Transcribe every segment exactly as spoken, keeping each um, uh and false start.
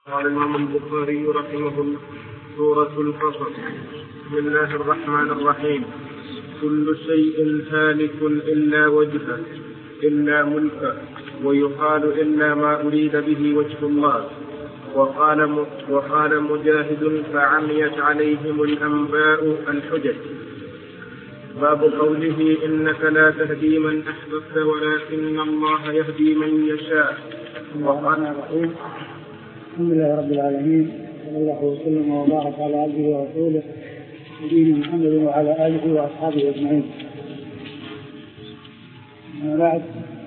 قال الإمام البخاري رحمه الله: سورة القصص. بسم الله الرحمن الرحيم. كل شيء هالك إلا وجهه إلا ملكه، ويقال إلا ما أريد به وجه الله. وقال وقال مجاهد: فعميت عليهم الأنباء الحجج. باب قوله: إنك لا تهدي من أحببت ولكن الله يهدي من يشاء. وقال الحمد لله رب العالمين، صلى الله وسلم وبارك على عبده ورسوله نبينا محمد وعلى آله وأصحابه أجمعين. أما بعد،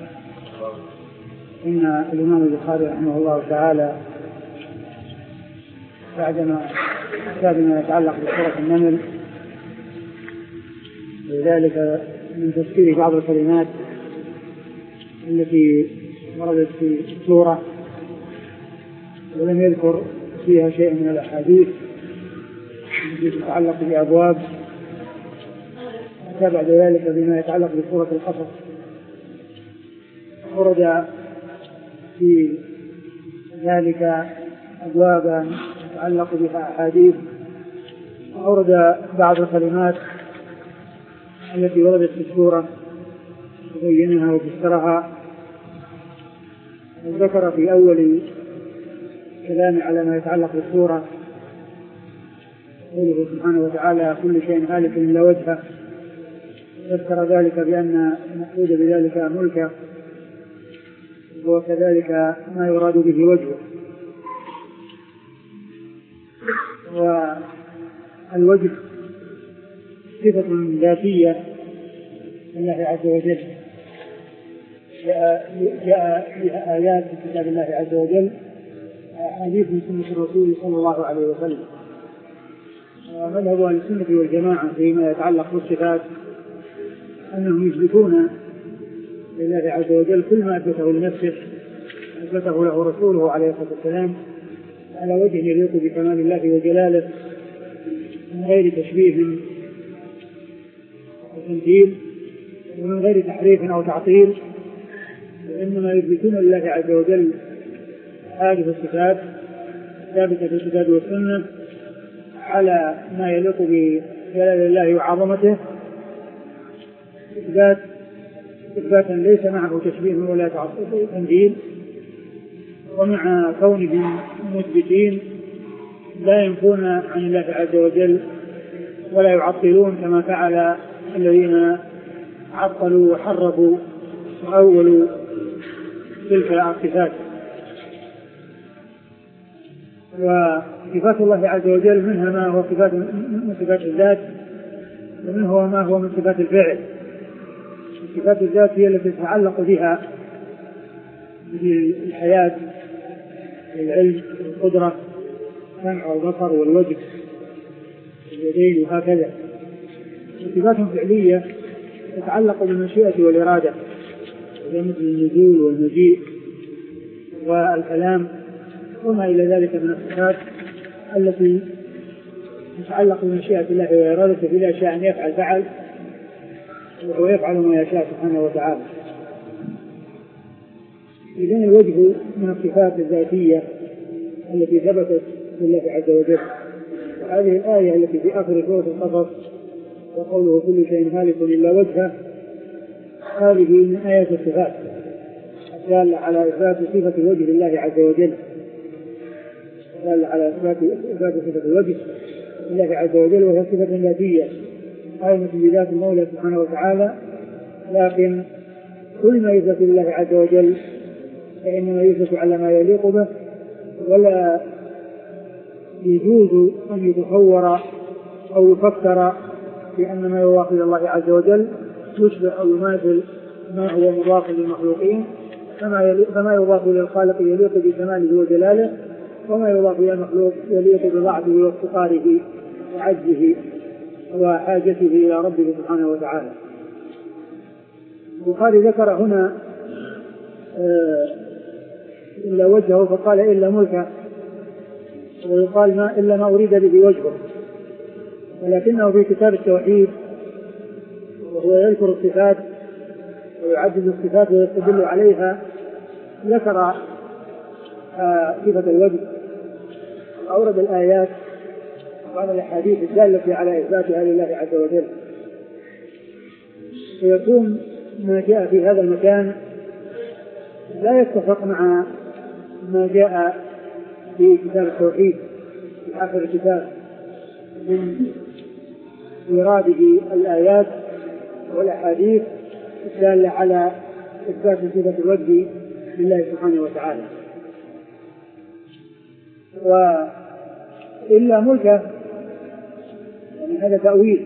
إن الإمام البخاري رحمه الله تعالى بعدما كتاب ما يتعلق بسورة النمل، وذلك من تفسير بعض الكلمات التي وردت في السورة ولم يذكر فيها شيء من الأحاديث التي تتعلق بأبواب، بعد ذلك بما يتعلق بسورة القصص ورد في ذلك أبوابا تتعلق بها أحاديث، أورد بعض الكلمات التي وردت في السورة وبينها وفسرها، وذكر في أول كلام على ما يتعلق بالسورة قوله سبحانه وتعالى: كل شيء هالك إلا وجهه، ذكر ذلك بأن المقصود بذلك ملكه، وكذلك ما يراد به وجهه. والوجه صفة ذاتية لله عز وجل، جاء فيها آيات في كتاب الله عز وجل، حديث من سنة الرسول صلى الله عليه وسلم. ومذهب أهل السنة والجماعة فيما يتعلق بالصفات أنهم يثبتون لله عز وجل كل ما أثبته لنفسه أثبته له رسوله عليه الصلاة والسلام على وجه يليق بكمال الله وجلاله، من غير تشبيه وتمثيل ومن غير تحريف أو تعطيل، وإنما يثبتون لله عز وجل هذه الصفات ثابتة في الكتاب والسنة على ما يليق بجلال الله وعظمته، إثبات إثباتا ليس معه تشبيه ولا تمثيل، ومع كونهم مثبتين لا ينفون عن الله عز وجل ولا يعطلون كما فعل الذين عطلوا وحرفوا وأولوا تلك الصفات. وصفات الله عز وجل منها ما هو صفات من صفات الذات، ومنه ما هو من صفات الفعل. صفات الذات هي التي تتعلق بها بالحياة والعلم والقدرة، السمع والبصر والوجه واليدين وهكذا. صفات فعلية تتعلق بالمشيئة والإرادة، مثل النزول والمجيء والكلام وما إلى ذلك من الصفات التي تتعلق بمشيئة الله وإرادته، بلا شاء أن يفعل فعل، وهو يفعل ما يشاء سبحانه وتعالى. إذن الوجه من الصفات الذاتية التي ثبتت لله عز وجل. وهذه الآية التي في آخر سورة القصص وقوله: كل شيء هالك إلا وجهه، هذه من آيات الصفات الدالة على إثبات صفة الوجه لله عز وجل، دالة على إثبات صفة الوجه لله عز وجل، وهي صفة ذاتية قائمة بذات المولى سبحانه وتعالى. لكن كل ما يثبت لله عز وجل فإنما يثبت على ما يليق به، ولا يجوز أن يتصور أو يفكر بأن ما يضاف إلى الله عز وجل يشبه أو يماثل ما هو مضاف للمخلوقين، فما يضاف إلى الخالق يليق بكماله وجلاله، وما يضاف إلى المخلوق يليق بضعفه وافتقاره وعجزه وحاجته إلى ربه سبحانه وتعالى. البخاري ذكر هنا إلا وجهه فقال إلا ملكه، ويقال ما إلا ما أريد به وجهه، ولكنه في كتاب التوحيد وهو يذكر الصفات ويعدد الصفات ويستدل عليها ذكر صفة الوجه أورد الآيات وعلى الأحاديث الدالة على إثباتها لله عز وجل، ويكون ما جاء في هذا المكان لا يتفق مع ما جاء في كتاب التوحيد في آخر الكتاب من إراده الآيات والأحاديث الدالة على إثبات صفة الوجه لله سبحانه وتعالى. وإلا ملكه يعني هذا تأويل،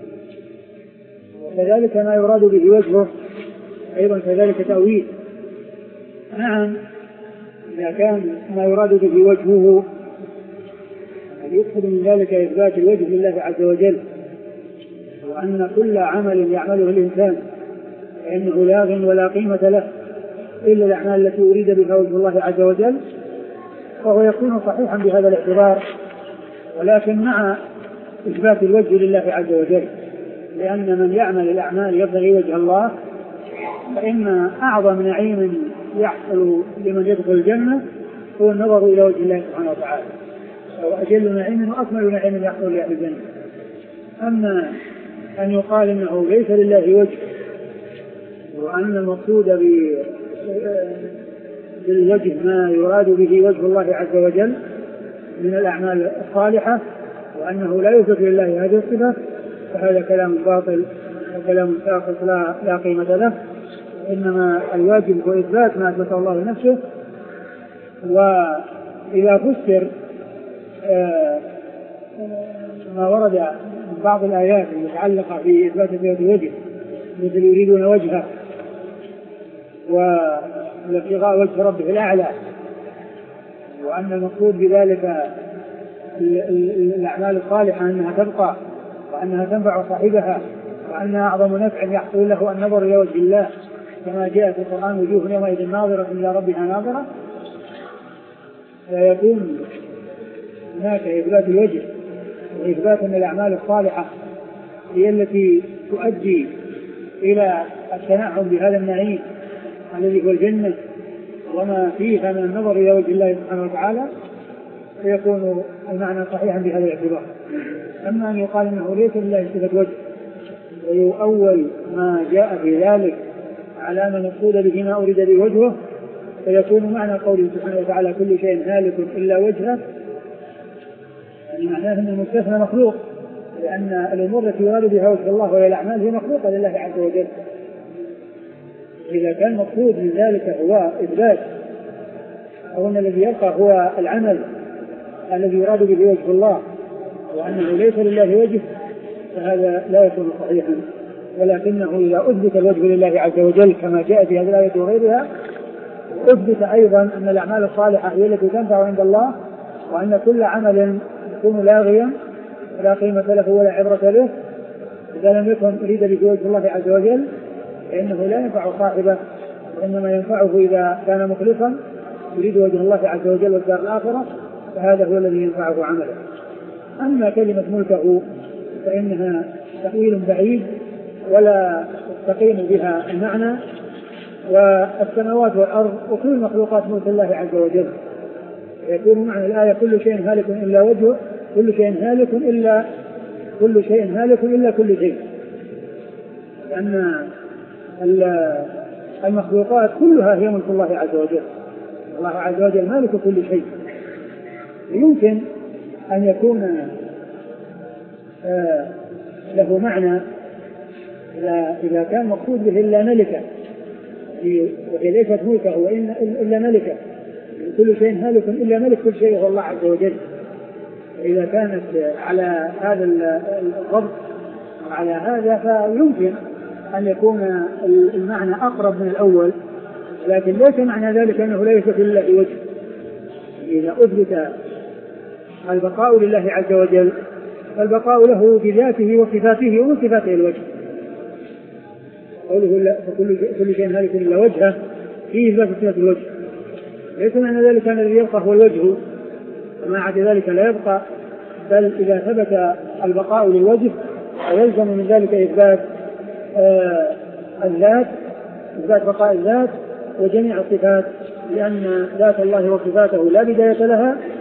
وكذلك ما يراد به وجهه أيضا كذلك تأويل. نعم إذا كان ما يراد به وجهه يقصد من ذلك إثبات الوجه لله عز وجل، وأن كل عمل يعمله الإنسان فإنه لا غنى ولا قيمة له إلا الأعمال التي أريد بها وجه الله عز وجل، فهو يكون صحيحا بهذا الاعتبار، ولكن مع إثبات الوجه لله عز وجل، لأن من يعمل الأعمال يبتغي وجه الله فإن أعظم نعيم يحصل لمن يدخل الجنة هو النظر إلى وجه الله سبحانه وتعالى، وأجل نعيم وأكمل نعيم يحصل لأهل الجنة. أما أن يقال إنه ليس لله وجه، وأن المقصود بالوجه ما يراد به وجه الله عز وجل من الأعمال الصالحة، وأنه لا يوجد لله هذه الصفة، فهذا كلام باطل وكلام ساقط لا, لا قيمة له. إنما الواجب هو إثبات ما أثبته الله لنفسه. وإذا فسر ما ورد من بعض الآيات المتعلقة بإثبات صفة الوجه مثل يريدون وجهه والابتغاء وجه ربه الأعلى، وأن المقصود بذلك الأعمال الصالحة أنها تبقى وأنها تنفع صاحبها وأنها أعظم نفع يحصل له النظر إلى وجه الله، كما جاء في القرآن وجوه يومئذ ناظرة إلى ربها ناظرة، فيكون هناك إثبات الوجه وإثبات أن الأعمال الصالحة هي التي تؤدي إلى التنعم بهذا النعيم الذي هو الجنة وما فيها من النظر إلى وجه الله سبحانه وتعالى، فيكون المعنى صحيحا بهذا الاعتبار. أما أن يقال أنه ليس لله صفة وجه ويؤول ما جاء في ذلك على من مقصود به ما أريد به وجهه، فيكون معنى قوله سبحانه وتعالى كل شيء هالك إلا وجهه، يعني معناه أن المستثنى مخلوق، لأن الأمور التي يراد بها وجه الله وهي الأعمال هي مخلوقة لله عز وجل. إذا كان المقصود من ذلك هو إثبات أو أن الذي يبقى هو العمل الذي يراد به وجه الله وأنه ليس لله وجه، فهذا لا يكون صحيحا. ولكنه إذا أثبت الوجه لله عز وجل كما جاء في هذه الآية وغيرها، أثبت أيضا أن الأعمال الصالحة هي التي تنفع عند الله، وأن كل عمل يكون لاغيا لا قيمة له ولا عبرة له إذا لم يكن أريد به وجه الله عز وجل، فإنه لا ينفع صاحبه، وإنما ينفعه إذا كان مخلصا يريد وجه الله عز وجل والدار الآخرة، فهذا هو الذي ينفعه عمله. أما كلمة ملكه فإنها تأويل بعيد ولا تستقيم بها المعنى، والسماوات والأرض وكل المخلوقات ملك الله عز وجل، يكون معنى الآية كل شيء هالك إلا وجهه، كل شيء هالك إلا كل شيء هالك إلا كل شيء، لأن المخلوقات كلها هي ملك الله عز وجل. الله عز وجل مالك كل شيء. يمكن أن يكون آه له معنى إذا, إذا كان مقصود به إلا ملكه، وهي ليست ملكه وإن إلا ملكه، كل شيء هالك إلا ملك كل شيء هو الله عز وجل. إذا كانت على هذا الضبط وعلى هذا فيمكن أن يكون المعنى أقرب من الأول، لكن ليس معنى ذلك أنه لا يثبت لله وجه. إذا أثبت البقاء لله عز وجل فالبقاء له بذاته وصفاته ومن صفاته الوجه. قوله كل شيء هالك إلا وجهه فيه إثبات صفة الوجه، ليس معنى ذلك أن الذي يبقى هو الوجه وما عدا ذلك لا يبقى، بل إذا ثبت البقاء للوجه ويلزم من ذلك إثبات آه الذات، إثبات بقاء الذات وجميع الصفات، لأن ذات الله وصفاته لا بداية لها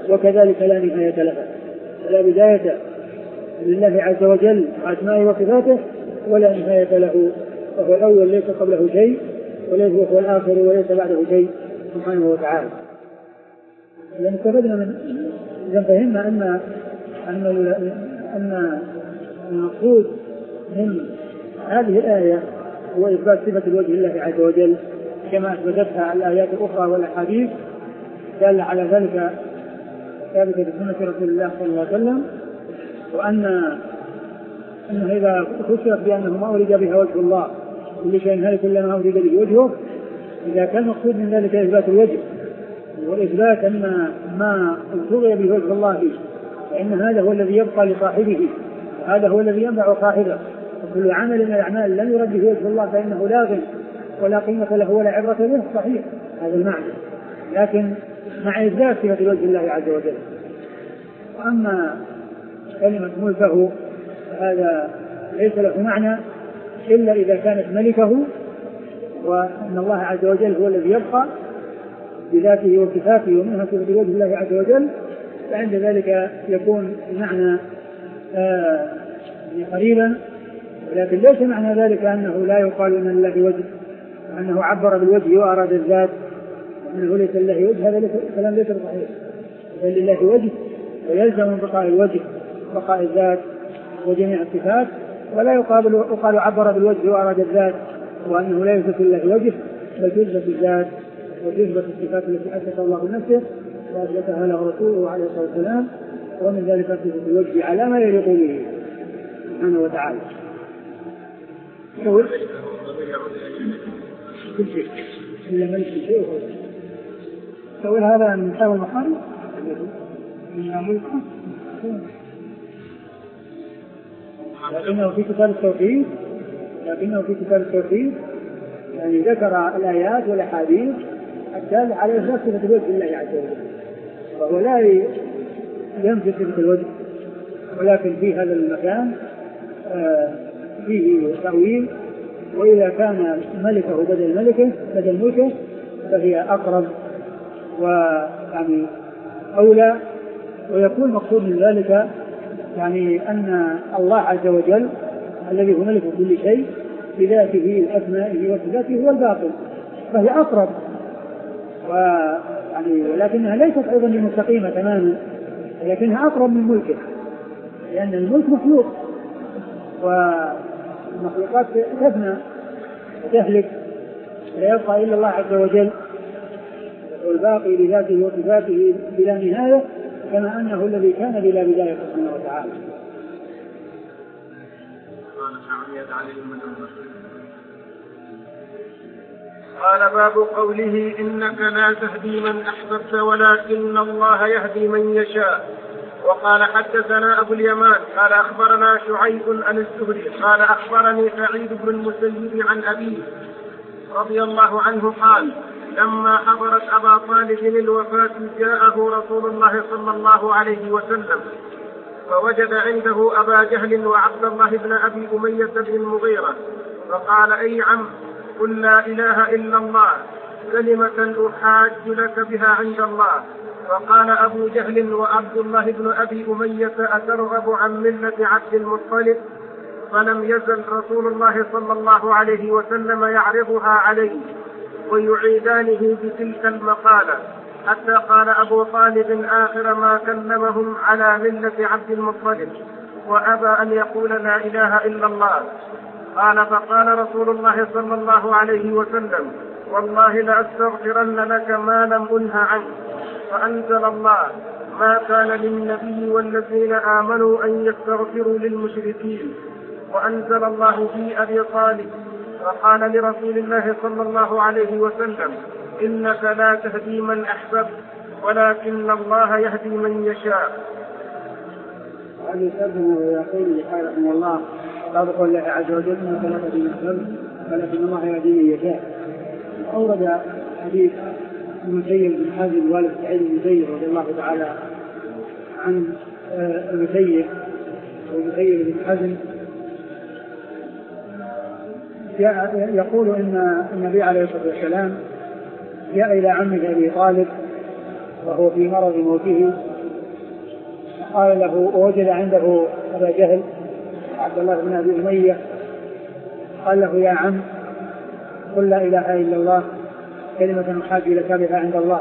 وكذلك لا نهاية لها. لا بداية لله عز وجل أسمائه وصفاته ولا نهاية له، وهو الأول ليس قبله شيء وليس هو الآخر وليس بعده شيء سبحانه وتعالى. لأن استفدنا من إذا فهمنا أن أن أن المقصود من هذه الآية هو إثبات صفة الوجه لله عز وجل كما أثبتتها الآيات الأخرى والأحاديث دل على ذلك ثابتة في سنة رسول الله صلى الله عليه وسلم، وأن أنه إذا فسرت بأنه ما أريد بها وجه الله كل شيء هالك إلا ما أريد به وجهه، إذا كان مقصود من ذلك إثبات الوجه والإثبات أن ما ابتغي به وجه الله فيه فإن هذا هو الذي يبقى لصاحبه، هذا هو الذي ينفع صاحبه، وكل عمل من الأعمال لم يرد به وجه الله فإنه لاغ ولا قيمة له ولا عبرة به. صحيح هذا المعنى، لكن مع إثبات صفة الوجه الله عز وجل. وأما كلمة ملكه هذا ليس له معنى إلا إذا كانت ملكه، وأن الله عز وجل هو الذي يبقى بذاته وصفاته ومنها صفة الوجه الله عز وجل، فعند ذلك يكون المعنى آه قريبا، ولكن ليس معنى ذلك أنه لا يقال أن لله وجه، أنه عبر بالوجه وأراد الذات، أنه ليس لله وجه، هذا كلام ليس صحيح. لله وجه ويلزم من بقاء الوجه بقاء الذات وجميع الصفات، ولا يقال يقال عبر بالوجه وأراد الذات وأنه لا يثبت لله وجه، بل تثبت الذات وتثبت الصفات التي أثبتها الله بنفسه وأثبتها له رسوله عليه الصلاة والسلام، ومن ذلك صفة الوجه على ما يليق به سبحانه وتعالى. كل شيء إلا ملك الشيء وهو تقول هذا من حال المقام من ملكه، لكنه في كتاب التوحيد لكنه في كتاب التوحيد يعني ذكر الآيات والأحاديث الدالة على إثبات صفة الوجه لله عز وجل، وهو لا ينفي صفة الوجه، ولكن في هذا المكان فيه تأويل، وإذا كان ملكه بدل ملكه بدل ملكه فهي أقرب ويعني أولى، ويكون مقصود من ذلك يعني أن الله عز وجل الذي هو ملك كل شيء بذاته وأسمائه وصفاته هو الباطل، فهي أقرب، ويعني ولكنها ليست أيضا مستقيمة تماما، ولكنها أقرب من ملكه، لأن الملك مخلوق والمخلوقات تفنى وتهلك، لا يبقى إلا الله عز وجل والباقي بذاته وصفاته بلا نهاية، كما أنه الذي كان بلا بداية سبحانه وتعالى. قال باب قوله إنك لا تهدي من أحببت ولكن الله يهدي من يشاء. وقال حدثنا أبو اليمان قال أخبرنا شعيب عن الزهري قال أخبرني سعيد بن المسيب عن أبيه رضي الله عنه قال لما حضرت أبا طالب الوفاة جاءه رسول الله صلى الله عليه وسلم فوجد عنده أبا جهل وعبد الله بن أبي أمية بن المغيرة، فقال أي عم قل لا إله إلا الله كلمة أحاج لك بها عند الله. فقال أبو جهل وعبد الله بن أبي أمية أترغب عن ملة عبد المطلب؟ فلم يزل رسول الله صلى الله عليه وسلم يعرضها عليه ويعيدانه بتلك المقالة حتى قال أبو طالب آخر ما كلمهم على ملة عبد المطلب وأبى أن يقول لا إله إلا الله. قال فقال رسول الله صلى الله عليه وسلم والله لأستغفرن لك ما لم أنه عنه. فأنزل الله ما كان للنبي والذين آمنوا أن يستغفروا للمشركين، وأنزل الله في أبي طالب فقال لرسول الله صلى الله عليه وسلم إنك لا تهدي من أحببت ولكن الله يهدي من يشاء. هذه ترجمة ويقول قال رحمه الله باب قول الله عز وجل إنك لا تهدي من أحببت ولكن الله يهدي من يشاء. أورد حديث المسيب بن حازم والد سعيد بن المسيب رضي الله تعالى عن المسيب والمسيب بن حازم يقول إن النبي عليه الصلاة والسلام جاء إلى عمه أبي طالب وهو في مرض موته قال له ووجد عنده أبا جهل عبد الله بن أبي أمية قال له يا عم قل لا إله إلا الله كلمة أحاج لك بها عند الله.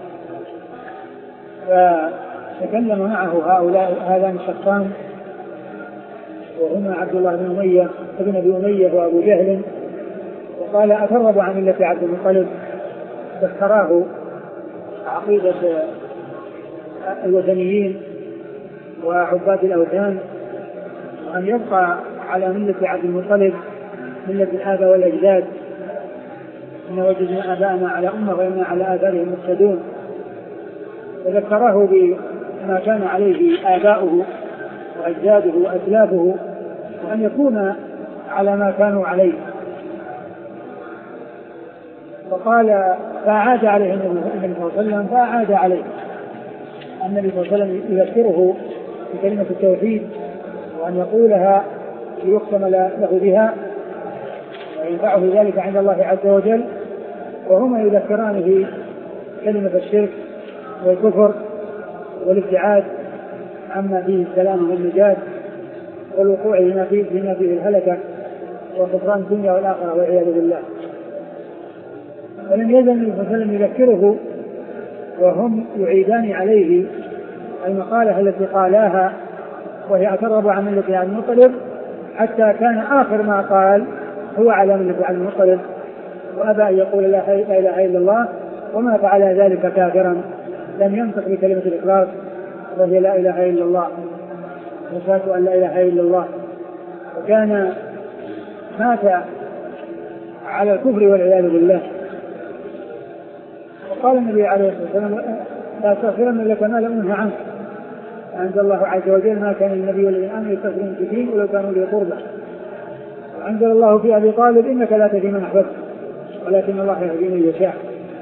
فتكلم معه هؤلاء هذان الشخصان وهما عبد الله بن أمية ابن أبي أمية وأبو جهل، وقال أترغب عن ملة عبد المطلب؟ فاختراه عقيدة الوثنيين وعباد الأوثان وأن يبقى على ملة عبد المطلب ملة الآباء والأجداد، إن وجدنا آباءنا على أمة وإنا على آثارهم مقتدون. وذكره بما كان عليه آباؤه وأجداده وأسلافه وأن يكون على ما كانوا عليه. فقال فأعاد عليه النبي صلى الله عليه وسلم فأعاد عليه النبي صلى الله عليه وسلم يذكره بكلمة التوحيد وأن يقولها ليختم له بها وينفعه ذلك عند الله عز وجل، وهما يذكرانه كلمة الشرك والكفر والابتعاد عما فيه السلام والنجاة والوقوع لما فيه, لما فيه الهلكة وخسران الدنيا والآخرة والعياذ بالله. ولم يزل النبي صلى الله عليه وسلم يذكره وهم يعيدان عليه المقالة التي قالاها وهي أترغب عن ملة عبد المطلب، حتى كان آخر ما قال هو على ملة عبد المطلب وأبى أن يقول لا إله إلا الله، وما فعل ذلك كافرا لم ينطق بكلمة الإخلاص وهي لا إله إلا الله وشهادة أن لا إله إلا الله، وكان مات على الكفر والعياذ بالله. وقال النبي عليه الصلاة والسلام لا تغفرن لك ما لم أنه عنك، أنزل الله عز وجل ما كان النبي والذين آمنوا يستغفرون كثير ولو كانوا لي قربى، وأنزل الله في أبي طالب إنك لا تهدي من أحببت ولكن الله يهدي من يشاء.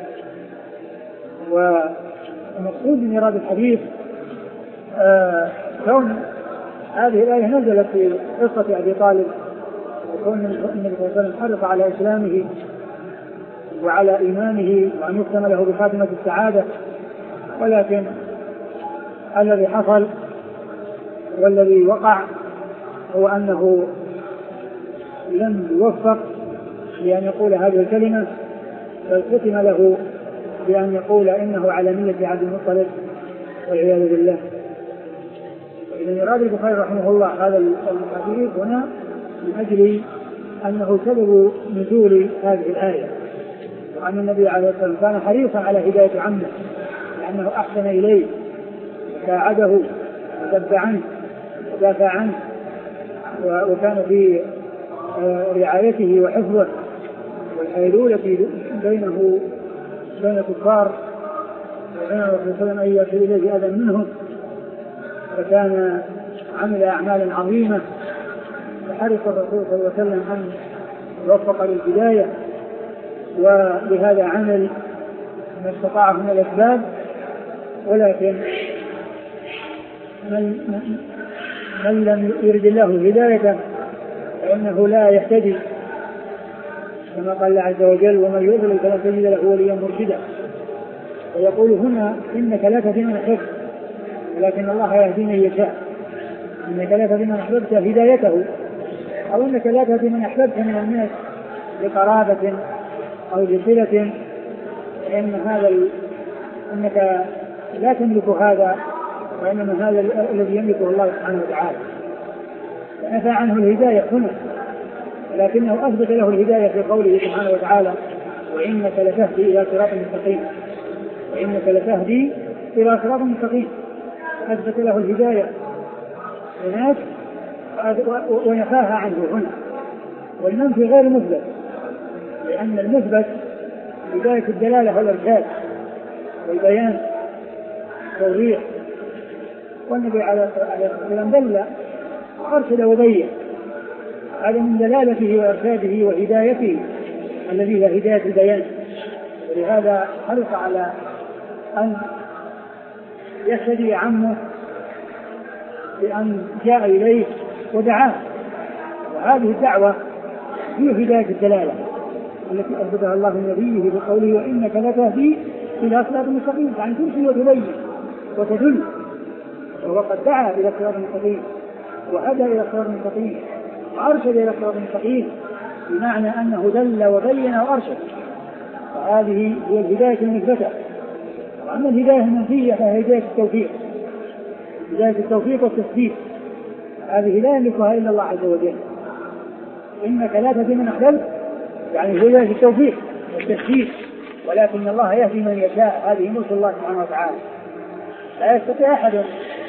ومقصود من إيراد الحديث آه كون هذه الآية نزلت في قصة أبي طالب، وكون النبي صلى الله عليه وسلم حرص على إسلامه وعلى إيمانه وأن يختم له بخاتمة السعادة، ولكن الذي حصل والذي وقع هو أنه لم يوفق لأن يقول هذه الكلمة، بل ختم له بأن يقول إنه على ملة عبد المطلب والعياذ بالله. إذن يراد البخاري رحمه الله هذا الحديث هنا من أجل أنه سبب نزول هذه الآية، وأن النبي عليه الصلاة والسلام كان حريصا على هداية عمه لأنه أحسن إليه وساعده وذب عنه ودافع عنه وكان في رعايته وحفظه والحيلولة بينه بين الكفار وبين الرسول صلى الله عليه وسلم أن يصل إليه أذى منهم، فكان عمل أعمالا عظيمة وحرص الرسول صلى الله عليه وسلم أن يوفق للهداية، ولهذا عمل ما استطاع من الأسباب. ولكن من, من لم يرد الله هدايته فإنه لا يهتدي، كما قال الله عز وجل ومن يضلل فلن تجد له وليا مرشدا. ويقول هنا إنك لا تهدي من أحببت ولكن الله يهدي من يشاء، إنك لا تهدي من أحببت هدايته، أو إنك لا تهدي من أحببت من الناس بقرابة أو بصلة، فإن هذا إنك لا تملك هذا، وإنما هذا الذي يملكه الله سبحانه وتعالى. فنفى عنه الهداية هنا، ولكنه أثبت له الهداية في قوله سبحانه وتعالى وإنك لتهدي إلى صراط مستقيم، وإنك لتهدي إلى صراط مستقيم، أثبت له الهداية هناك ونفاها عنه هنا. والمنفي غير مثبت، لأن المثبت بداية الدلالة والإرشاد والبيان والتوضيح، والنبي عليه الصلاة والسلام دل وأرشد وبين، هذا من دلالته وإرشاده وهدايته الذي هي هداية البيان. ولهذا حرص على أن يهتدي عمه بأن جاء إليه ودعاه، وهذه الدعوة هي هداية الدلالة التي أثبتها الله لنبيه بقوله وإنك لتهدي إلى صراط مستقيم، يعني تمشي وتبين وتدل. وقد دعا إلى الصراط المستقيم وهدى إلى الصراط المستقيم وأرشد إلى الصراط المستقيم، بمعنى أنه دل وبين وأرشد، وهذه هي الهداية المثبتة. وأما الهداية المنفية فهي هداية التوفيق، هداية التوفيق والتثبيت، هذه لا يملكها إلا الله عز وجل. إنك لا تهدي من أحببت، يعني هداية التوفيق والتثبيت، ولكن الله يهدي من يشاء، هذه ملك الله سبحانه وتعالى، لا يستطيع أحد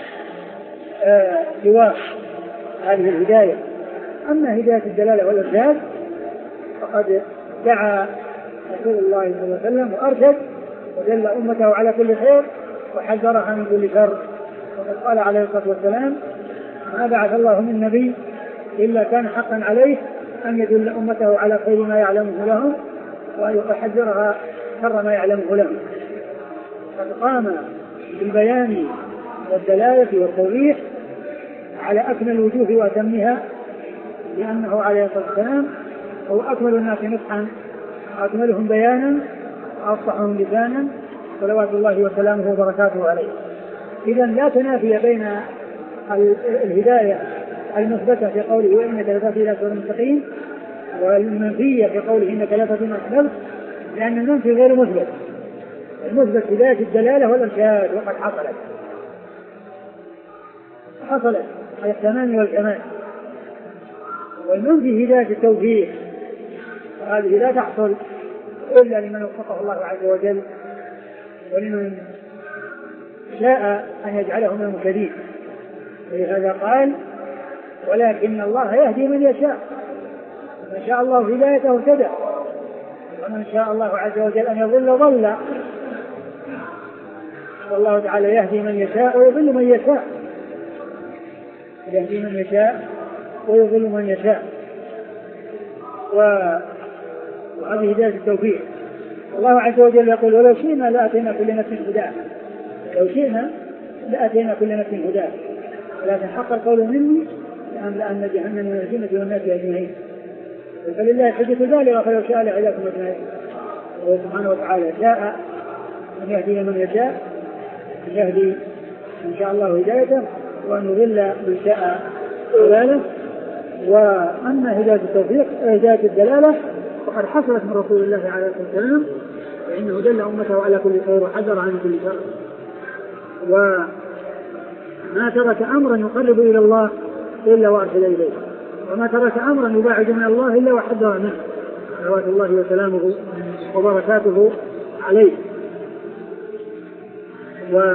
سوى هذه الهداية. أما هداية الدلالة والإرشاد فقد دعا رسول الله صلى الله عليه وسلم وأرشد ودل أمته على كل خير وحذرها من كل شر. وقد قال عليه الصلاة والسلام: ما بعث الله من نبي إلا كان حقا عليه أن يدل أمته على خير ما يعلمه لهم وأن يحذرها شر ما يعلمه لهم. قد قام بالبيان والدلالة والتوضيح على أكمل الوجوه وأتمها، لأنه عليه الصلاة والسلام هو أكمل الناس نصحا وأكملهم بيانا وأفصحهم لسانا، صلوات الله وسلامه وبركاته عليه. إذا لا تنافي بين الهداية المثبتة في قوله وإنك لتهدي إلى صراط مستقيم والمنفية في قوله إنك لا تهدي من أحببت، لأن المنفي غير مثبت. المثبت هداية الدلالة والإرشاد وقد حصلت حصلت على التمام والكمال، والمنفي هداية التوفيق، وهذه لا تحصل إلا لمن وفقه الله عز وجل ولمن شاء أن يجعله من المهتدين. ولهذا قال: ولكن الله يهدي من يشاء، من شاء الله هدايته اهتدى، ومن شاء الله عز وجل أن يضل ضل. والله تعالى يهدي من يشاء ويضل من يشاء، يهدي من يشاء ويضل من يشاء، وهذه هداية التوفيق. الله عز وجل يقول: ولو شئنا لأتينا كل نفس هداها، لو شئنا لأتينا كل نفس هداها، ولكن حق القول مني لأن جهنم من الجنة والناس أجمعين، فلله حجة بالغة فلو شاء لهداكم أجمعين. وهو سبحانه وتعالى شاء أن يهدي من يشاء، أن يهدي إن شاء الله هدايته، وأن يضل من شاء ضلاله. وأما هداية التوفيق هداية الدلالة فقد حصلت من رسول الله عليه الصلاة والسلام، فإنه دل أمته على كل خير وحذر عن كل شر، وما ترك أمرا يقرب إلى الله إلا وأرشد إليه، وما ترك أمرا يباعد من الله إلا وحذر منه، صلوات الله وسلامه وبركاته عليه. و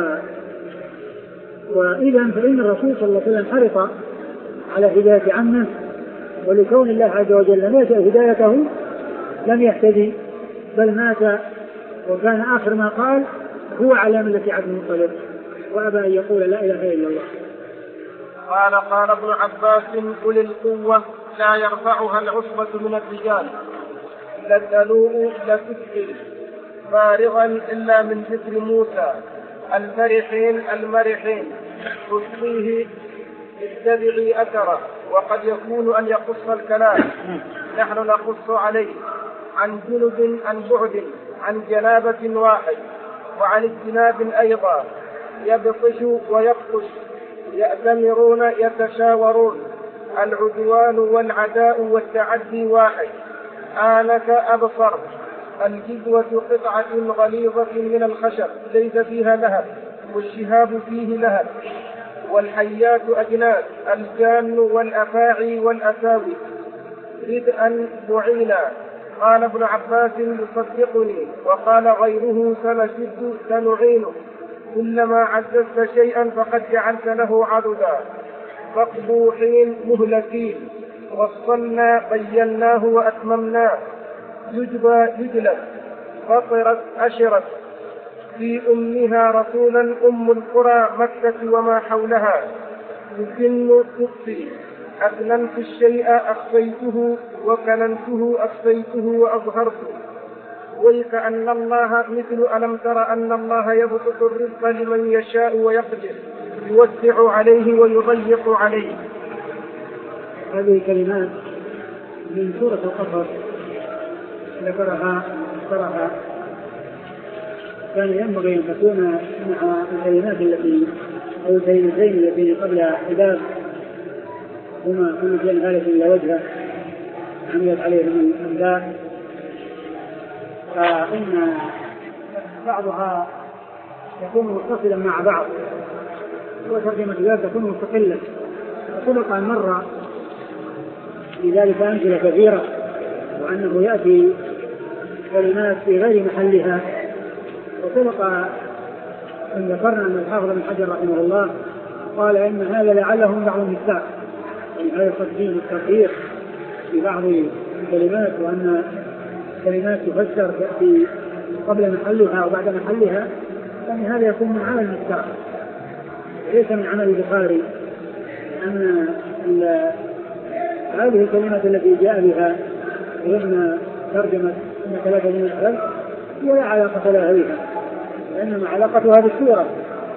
وإذا فإن الرسول صلى الله عليه وسلم حرص على هداية عمه، ولكون الله عز وجل لم يشأ هدايته لم يهتدي، بل مات وكان آخر ما قال: هو على ملة عبد المطلب، وأبى أن يقول لا إله إلا الله. قال قال ابن عباس: أولي القوة لا يرفعها العصبة من الرجال، لا الدلوء لا تسكر فارغا إلا من ذكر موسى، الفرحين المرحين تصفيه اتبعي أثره. وقد يكون أن يقص الكلام، نحن نقص عليه عن جنب عن بعد عن جنابة واحد وعن اجتناب أيضا، يبطش ويبطش، يأتمرون يتشاورون، العدوان والعداء والتعدي واحد، آنك أبصر، الجذوة قطعة غليظة من الخشب ليس فيها لهب والشهاب فيه لهب، والحيات أجناد، الجان والأفاعي والأساوي، ردءا معينا. قال ابن عباس: يصدقني. وقال غيره: سنشد سنعينه، كلما عززت شيئا فقد جعلت له عضدا، مقبوحين مهلكين، وصلنا بيناه وأتممناه، يجبى يجلد، فطرت أشرت، في أمها رسولا أم القرى مكة وما حولها، يكن تخفي، أكننت الشيء أخفيته وكننته أخفيته وأظهرته، ويكأن الله مثل ألم تر أن الله يبسط الرزق لمن يشاء ويقدر، يوسع عليه ويضيق عليه. هذه كلمات من سورة القصص ذكرها ذكرها كان ينبغي أن تكون مع الكلمات التي أو الكلمتين التين قبل الباب هما كل شيء هالك إلا وجهه عملت عليهم الأنباء، فإن بعضها يكون متصلا مع بعض وترجمة الباب تكون مستقلة، وسبق أن مر لذلك أمثلة كثيرة، وأنه يأتي كلمات في غير محلها. وسبق أن ذكرنا أن الحافظ بن حجر رحمه الله قال إن هذا لعله من بعض النساء، يعني هذا التقديم والتأخير في بعض الكلمات، وأن كلمات تفسر تأتي قبل محلها وبعد محلها، يعني هذا يكون من عمل النساء ليس من عمل البخاري، أن هذه الكلمات التي جاء بها ضمن ترجمة إن ثلاثة من الخلق ولا علاقة لها بها، وإنما علاقتها بالسورة.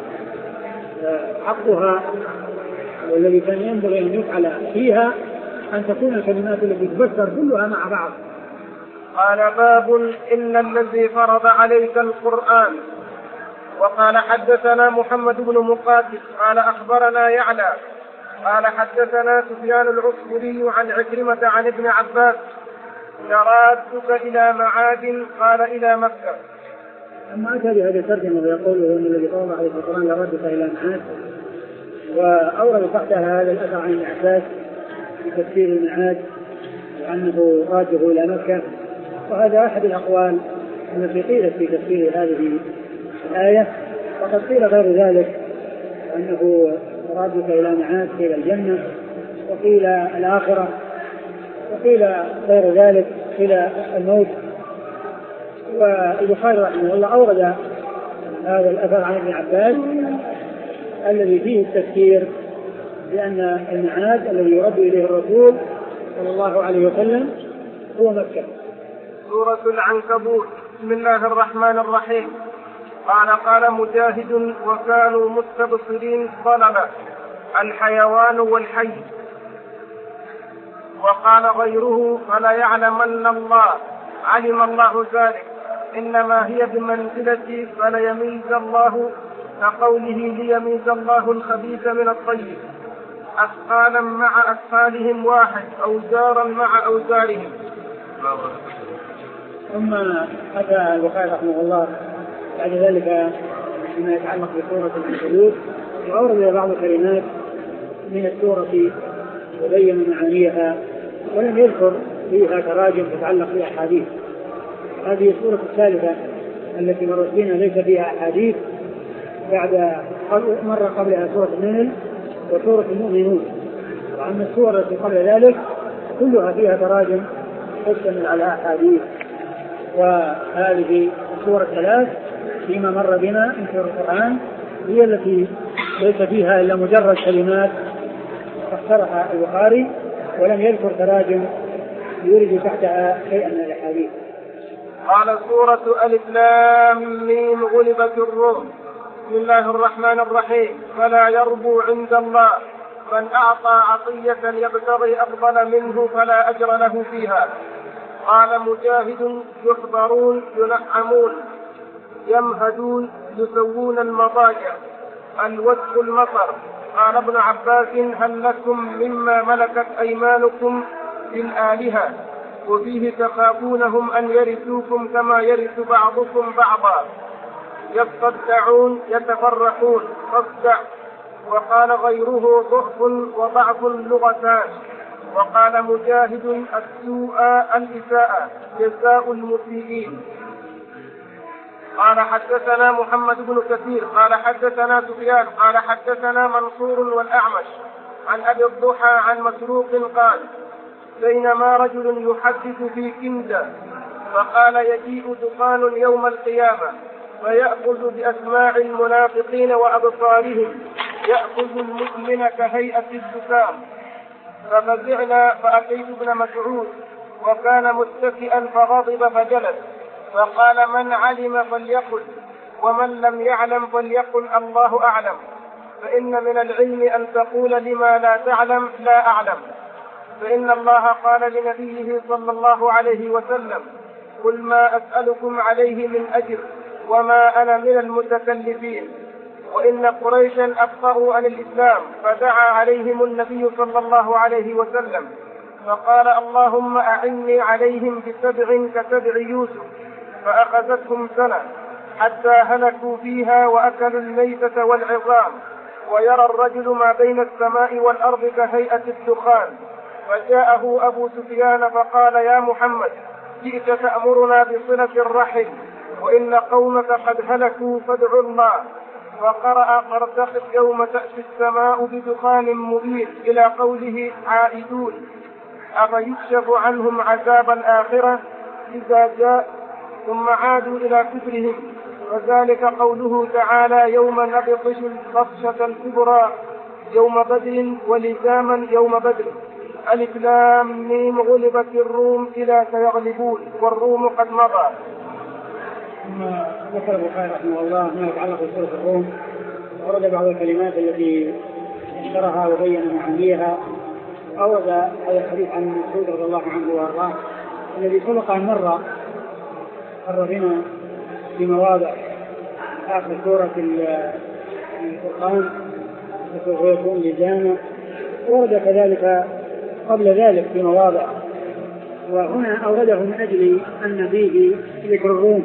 حقها والذي كان ينبغي أن يفعل فيها أن تكون الكلمات التي تفسر كلها مع بعض. قال باب إلا الذي فرض عليك القرآن. وقال حدثنا محمد بن مقاتل قال أخبرنا يعلى قال حدثنا سفيان العصفوري عن عكرمة عن ابن عباس شرادتك إلى معاد قال إلى مكة. أما أتى بهذه الترجمة ويقول أن الذي فرض عليك القرآن لردك إلى معاد، وأورد تحتها هذا الأثر عن العباس في تفسير المعاد وأنه راده إلى مكة، وهذا أحد الأقوال التي قيلت في تفسير هذه الآية. وقد قيل غير ذلك أنه رادك إلى معاد إلى الجنة، وقيل الآخرة، وقيل غير ذلك إلى الموت. والبخاري رحمه الله أورد هذا الأثر عن ابن عباس الذي فيه التفسير بأن المعاد الذي يرد إليه الرسول صلى الله عليه وسلم هو مكة. سورة العنكبوت. بسم الله الرحمن الرحيم. قال قال مجاهد وكانوا مستبصرين ظلما الحيوان والحي. وقال غيره فلا يعلمن الله علم الله ذلك إنما هي بمنزلة فليميز الله كقوله ليميز الله الخبيث من الطيب أثقالا مع أثقالهم واحد أوزارا مع أوزارهم. ثم أتى البخاري رحمه الله بعد ذلك فيما يتعلق بسورة العنكبوت، وأورد بعض الكلمات من السورة وبين معانيها، ولم يذكر فيها تراجم تتعلق بأحاديث. هذه السورة الثالثة التي مرت بنا ليس فيها أحاديث، بعد مرة قبلها سورة النمل وسورة المؤمنون، وأما السورة التي قبل ذلك كلها فيها تراجم تشتمل على أحاديث. وهذه السورة الثلاث فيما مر بنا من سورة القرآن هي التي ليس فيها إلا مجرد كلمات فاخترها البخاري ولم يذكر تراجم يريد تحتها شيئا من الأحاديث. قال سورة ألف لام ميم غلبت الروم. بسم الله الرحمن الرحيم. فلا يربو عند الله من أعطى عطية يبتغي أفضل منه فلا أجر له فيها. قال مجاهد يحضرون ينعمون يمهدون يسوون المضاجع الوجه المطر. قال ابن عباس هل لكم مما ملكت أيمانكم بالآلهة وفيه تخافونهم أن يرثوكم كما يرث بعضكم بعضا يصدعون يتفرقون فاصدع. وقال غيره ضعف وضعف اللغتان. وقال مجاهد السوء الإساءة جزاء المسيئين. قال حدثنا محمد بن كثير قال حدثنا سفيان قال حدثنا منصور والأعمش عن أبي الضحى عن مسروق قال بينما رجل يحدث في كندة فقال يجيء دخان يوم القيامة فيأخذ بأسماع المنافقين وأبصارهم يأخذ المؤمن كهيئة الدخان. ففزعنا فأتيت ابن مسعود وكان متكئا فغضب فجلس فقال من علم فليقل ومن لم يعلم فليقل الله أعلم فإن من العلم أن تقول لما لا تعلم لا أعلم. فإن الله قال لنبيه صلى الله عليه وسلم قل ما أسألكم عليه من أجر وما أنا من المتكلفين وإن قريشا أبطأوا عن الإسلام، فدعا عليهم النبي صلى الله عليه وسلم فقال اللهم أعني عليهم بسبع كسبع يوسف، فأخذتهم سنة حتى هلكوا فيها وأكلوا الميتة والعظام، ويرى الرجل ما بين السماء والأرض كهيئة الدخان. فجاءه أبو سفيان فقال يا محمد جئت تأمرنا بصلة الرحم وإن قومك قد هلكوا فادعوا الله. وقرأ فارتقب يوم تأتي السماء بدخان مبين إلى قوله عائدون أفيكشف عنهم عذاب الآخرة إذا جاء ثم عادوا إلى كفرهم، وذلك قوله تعالى يوم نبطش البطشة الكبرى يوم بدر ولزاما يوم بدر. ألف لام ميم غلبت الروم إلى سيغلبون والروم قد مضى. ثم ذكر البخاري رحمه الله ما يتعلق بسورة الروم، ورد بعض الكلمات التي ذكرها وبين معانيها، أورد هذا الحديث عن مسعود رضي الله عنه وارضاه الذي سبق أن مر مر بنا في مواضع آخر سورة الفرقان وسوف يكون لجانا، ورد كذلك قبل ذلك في مواضع، وهنا أورده من أجل أن فيه ذكر الروم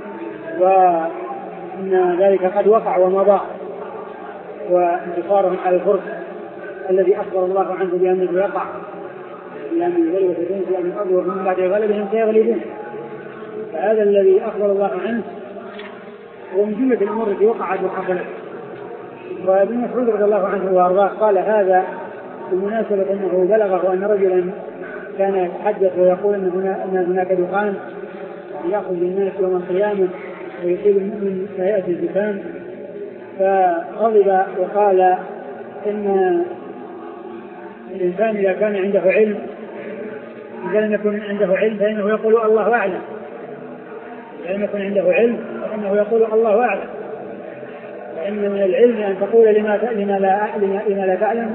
وأن ذلك قد وقع ومضى، وانتصارهم على الفرس الذي أخبر الله عنه بأنه يقع لأن غلبة الروم في أن أرضوا من بعد غلبهم سيغلبون. فهذا الذي أخبر الله عنه ومن جملة الأمور التي وقعت وحصلت. وابن مسعود رضي الله عنه وارضاه قال هذا بالمناسبة أنه بلغه أن رجلا كان يتحدث ويقول أن هنا أن هناك دخان يأخذ الناس يوم القيامة ويصيب المؤمن كهيئة الدخان، فغضب وقال إن الإنسان إذا كان عنده علم إذا لم يكن عنده علم فإنه يقول الله أعلم، إذا لم يكن عنده علم فإنه يقول الله أعلم، فإن من العلم أن تقول لما لما لا لما لا تعلم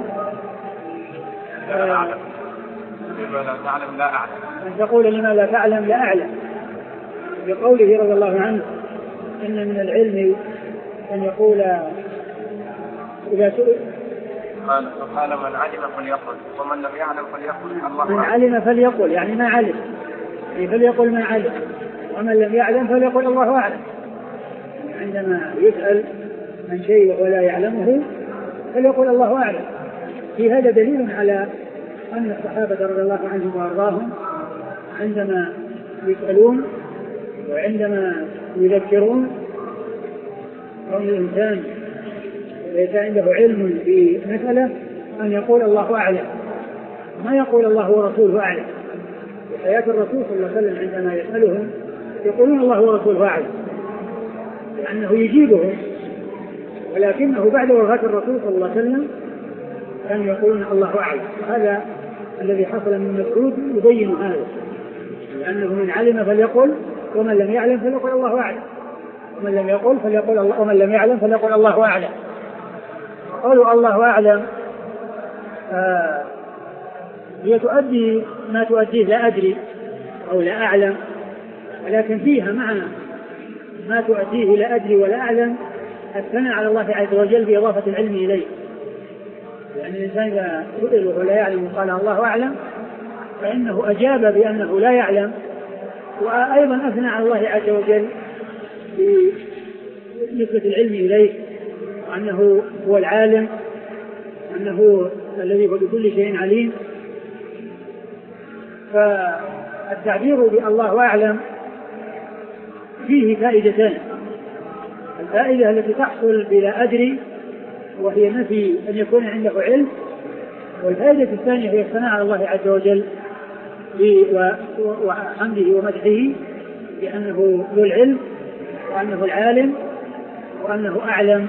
لما لا تعلم لا أعلم أن تقول لما لا تعلم لا أعلم. بقوله رضي الله عنه إن من العلم أن يقول إذا سئل قال من علم فليقل ومن لم يعلم فليقل الله من علم فليقل يعني ما علم، يعني فليقل ما علم، ومن لم يعلم فليقل الله أعلم. عندما يسأل عن شيء ولا يعلمه فليقل الله أعلم. في هذا دليل على أن الصحابة رضي الله عنهم وأرضاهم عندما يسألون وعندما يذكرون أو الإنسان إذا عنده علم في مسألة أن يقول الله أعلم، ما يقول الله ورسوله أعلم. في حياة الرسول صلى الله عليه وسلم عندما يسألهم يقولون الله ورسوله أعلم لأنه يجيبهم، ولكنه بعد وفاة الرسول صلى الله عليه وسلم كانوا يقولون الله أعلم. هذا الذي حصل من مسعود يبين هذا، لأنه من علم فليقل ومن لم يعلم فليقل الله أعلم، ومن لم يقل فليقل الله ومن لم يعلم فليقل الله أعلم. قالوا الله أعلم آه هي تؤدي ما تؤديه لا أدري أو لا أعلم، ولكن فيها معنى ما تؤديه لا أدري ولا أعلم الثناء على الله عز وجل بإضافة العلم إليه. يعني الإنسان إذا سئل وهو لا يعلم وقال الله أعلم فإنه أجاب بأنه لا يعلم، وأيضا أثنى على الله عز وجل بنسبة العلم إليه، وأنه هو العالم، وأنه الذي هو بكل شيء عليم. فالتعبير بالله أعلم فيه فائدتان: الفائدة التي تحصل بلا أدري وهي نفي أن يكون عنده علم، والفائدة الثانية هي الثناء على الله عز وجل وحمده ومدحه بأنه ذو العلم وأنه العالم وأنه أعلم.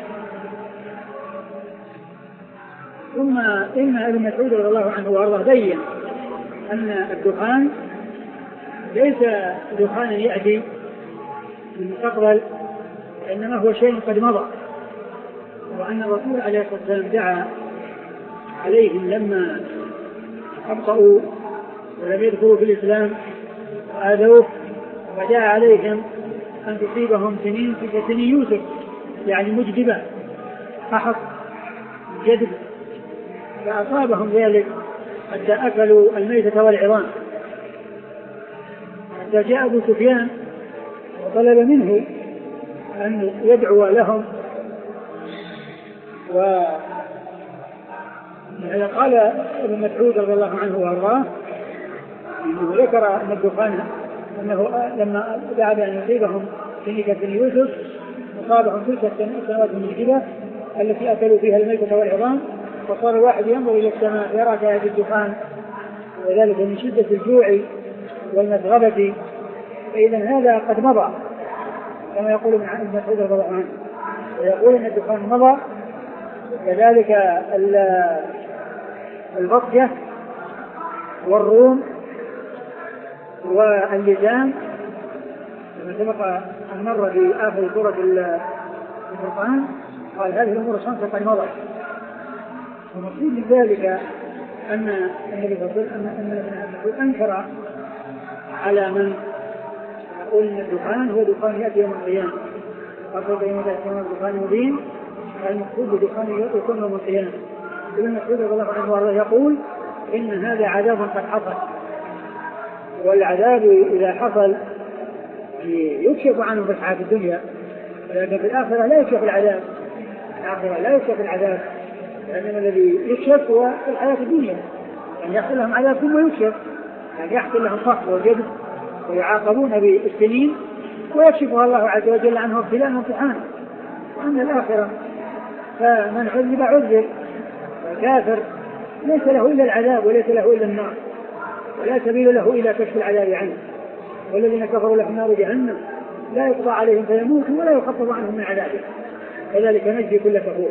ثم إن ابن مسعود رضي الله عنه وارضاه بين أن الدخان ليس دخانا يأتي في المستقبل، إنما هو شيء قد مضى، وأن الرسول عليه الصلاة والسلام دعا عليهم لما أبطأوا ولم يدخلوا في الإسلام وآذوه، ودعا عليهم أن تصيبهم سنين في سنين يوسف يعني مجدبة، أحط جدب فأصابهم ذلك حتى أكلوا الميتة والعظام، حتى جاء أبو سفيان وطلب منه أن يدعو لهم. و قال ابن مسعود رضي الله عنه وارضاه انه ذكر ان الدخان انه لما دعا بان يصيبهم سنكة يوسف اصابهم تلك السنوات من الجبه التي اكلوا فيها الميتة والعظام، وصار الواحد ينظر الى السماء يرى كهذه الدخان، وذلك من شدة الجوع والمسغبة. فإذا هذا قد مضى كما يقول ابن مسعود رضي الله عنه، ويقول ان الدخان مضى. كذلك البطشة والروم واللجام كما سبق أن مر في آخر سورة القرآن قال هذه الأمور الخمسة قد مضت. ومقصود من ذلك أن النبي صلى الله عليه وسلم أنكر على من يقول أن الدخان هو دخان يأتي يوم القيامة، أقول بين ذلك دخان مبين، المقصود بدخان يكون يوم القيامة. ابن مسعود رضي الله عنه وارضاه يقول إن هذا عذاب قد حصل، والعذاب إذا حصل يكشف عنه في الحياة الدنيا، ولكن في الآخرة لا يكشف العذاب، الآخرة لا يكشف العذاب، لأن الذي يكشف هو في الحياة الدنيا، يعني يحصل لهم عذاب ثم يكشف، يعني يحصل لهم فقر وجد ويعاقبون بالسنين ويكشفها الله عز وجل عنه ابتلاء وامتحان. وأما الآخرة فمن عذب عذب، والكافر ليس له إلا العذاب وليس له إلا النار، ولا سبيل له إلى كشف العذاب عنه. والذين كفروا لهم نار جهنم لا يقضى عليهم فيموتوا ولا يخفف عنهم من عذابه، كذلك نجزي كل كفور.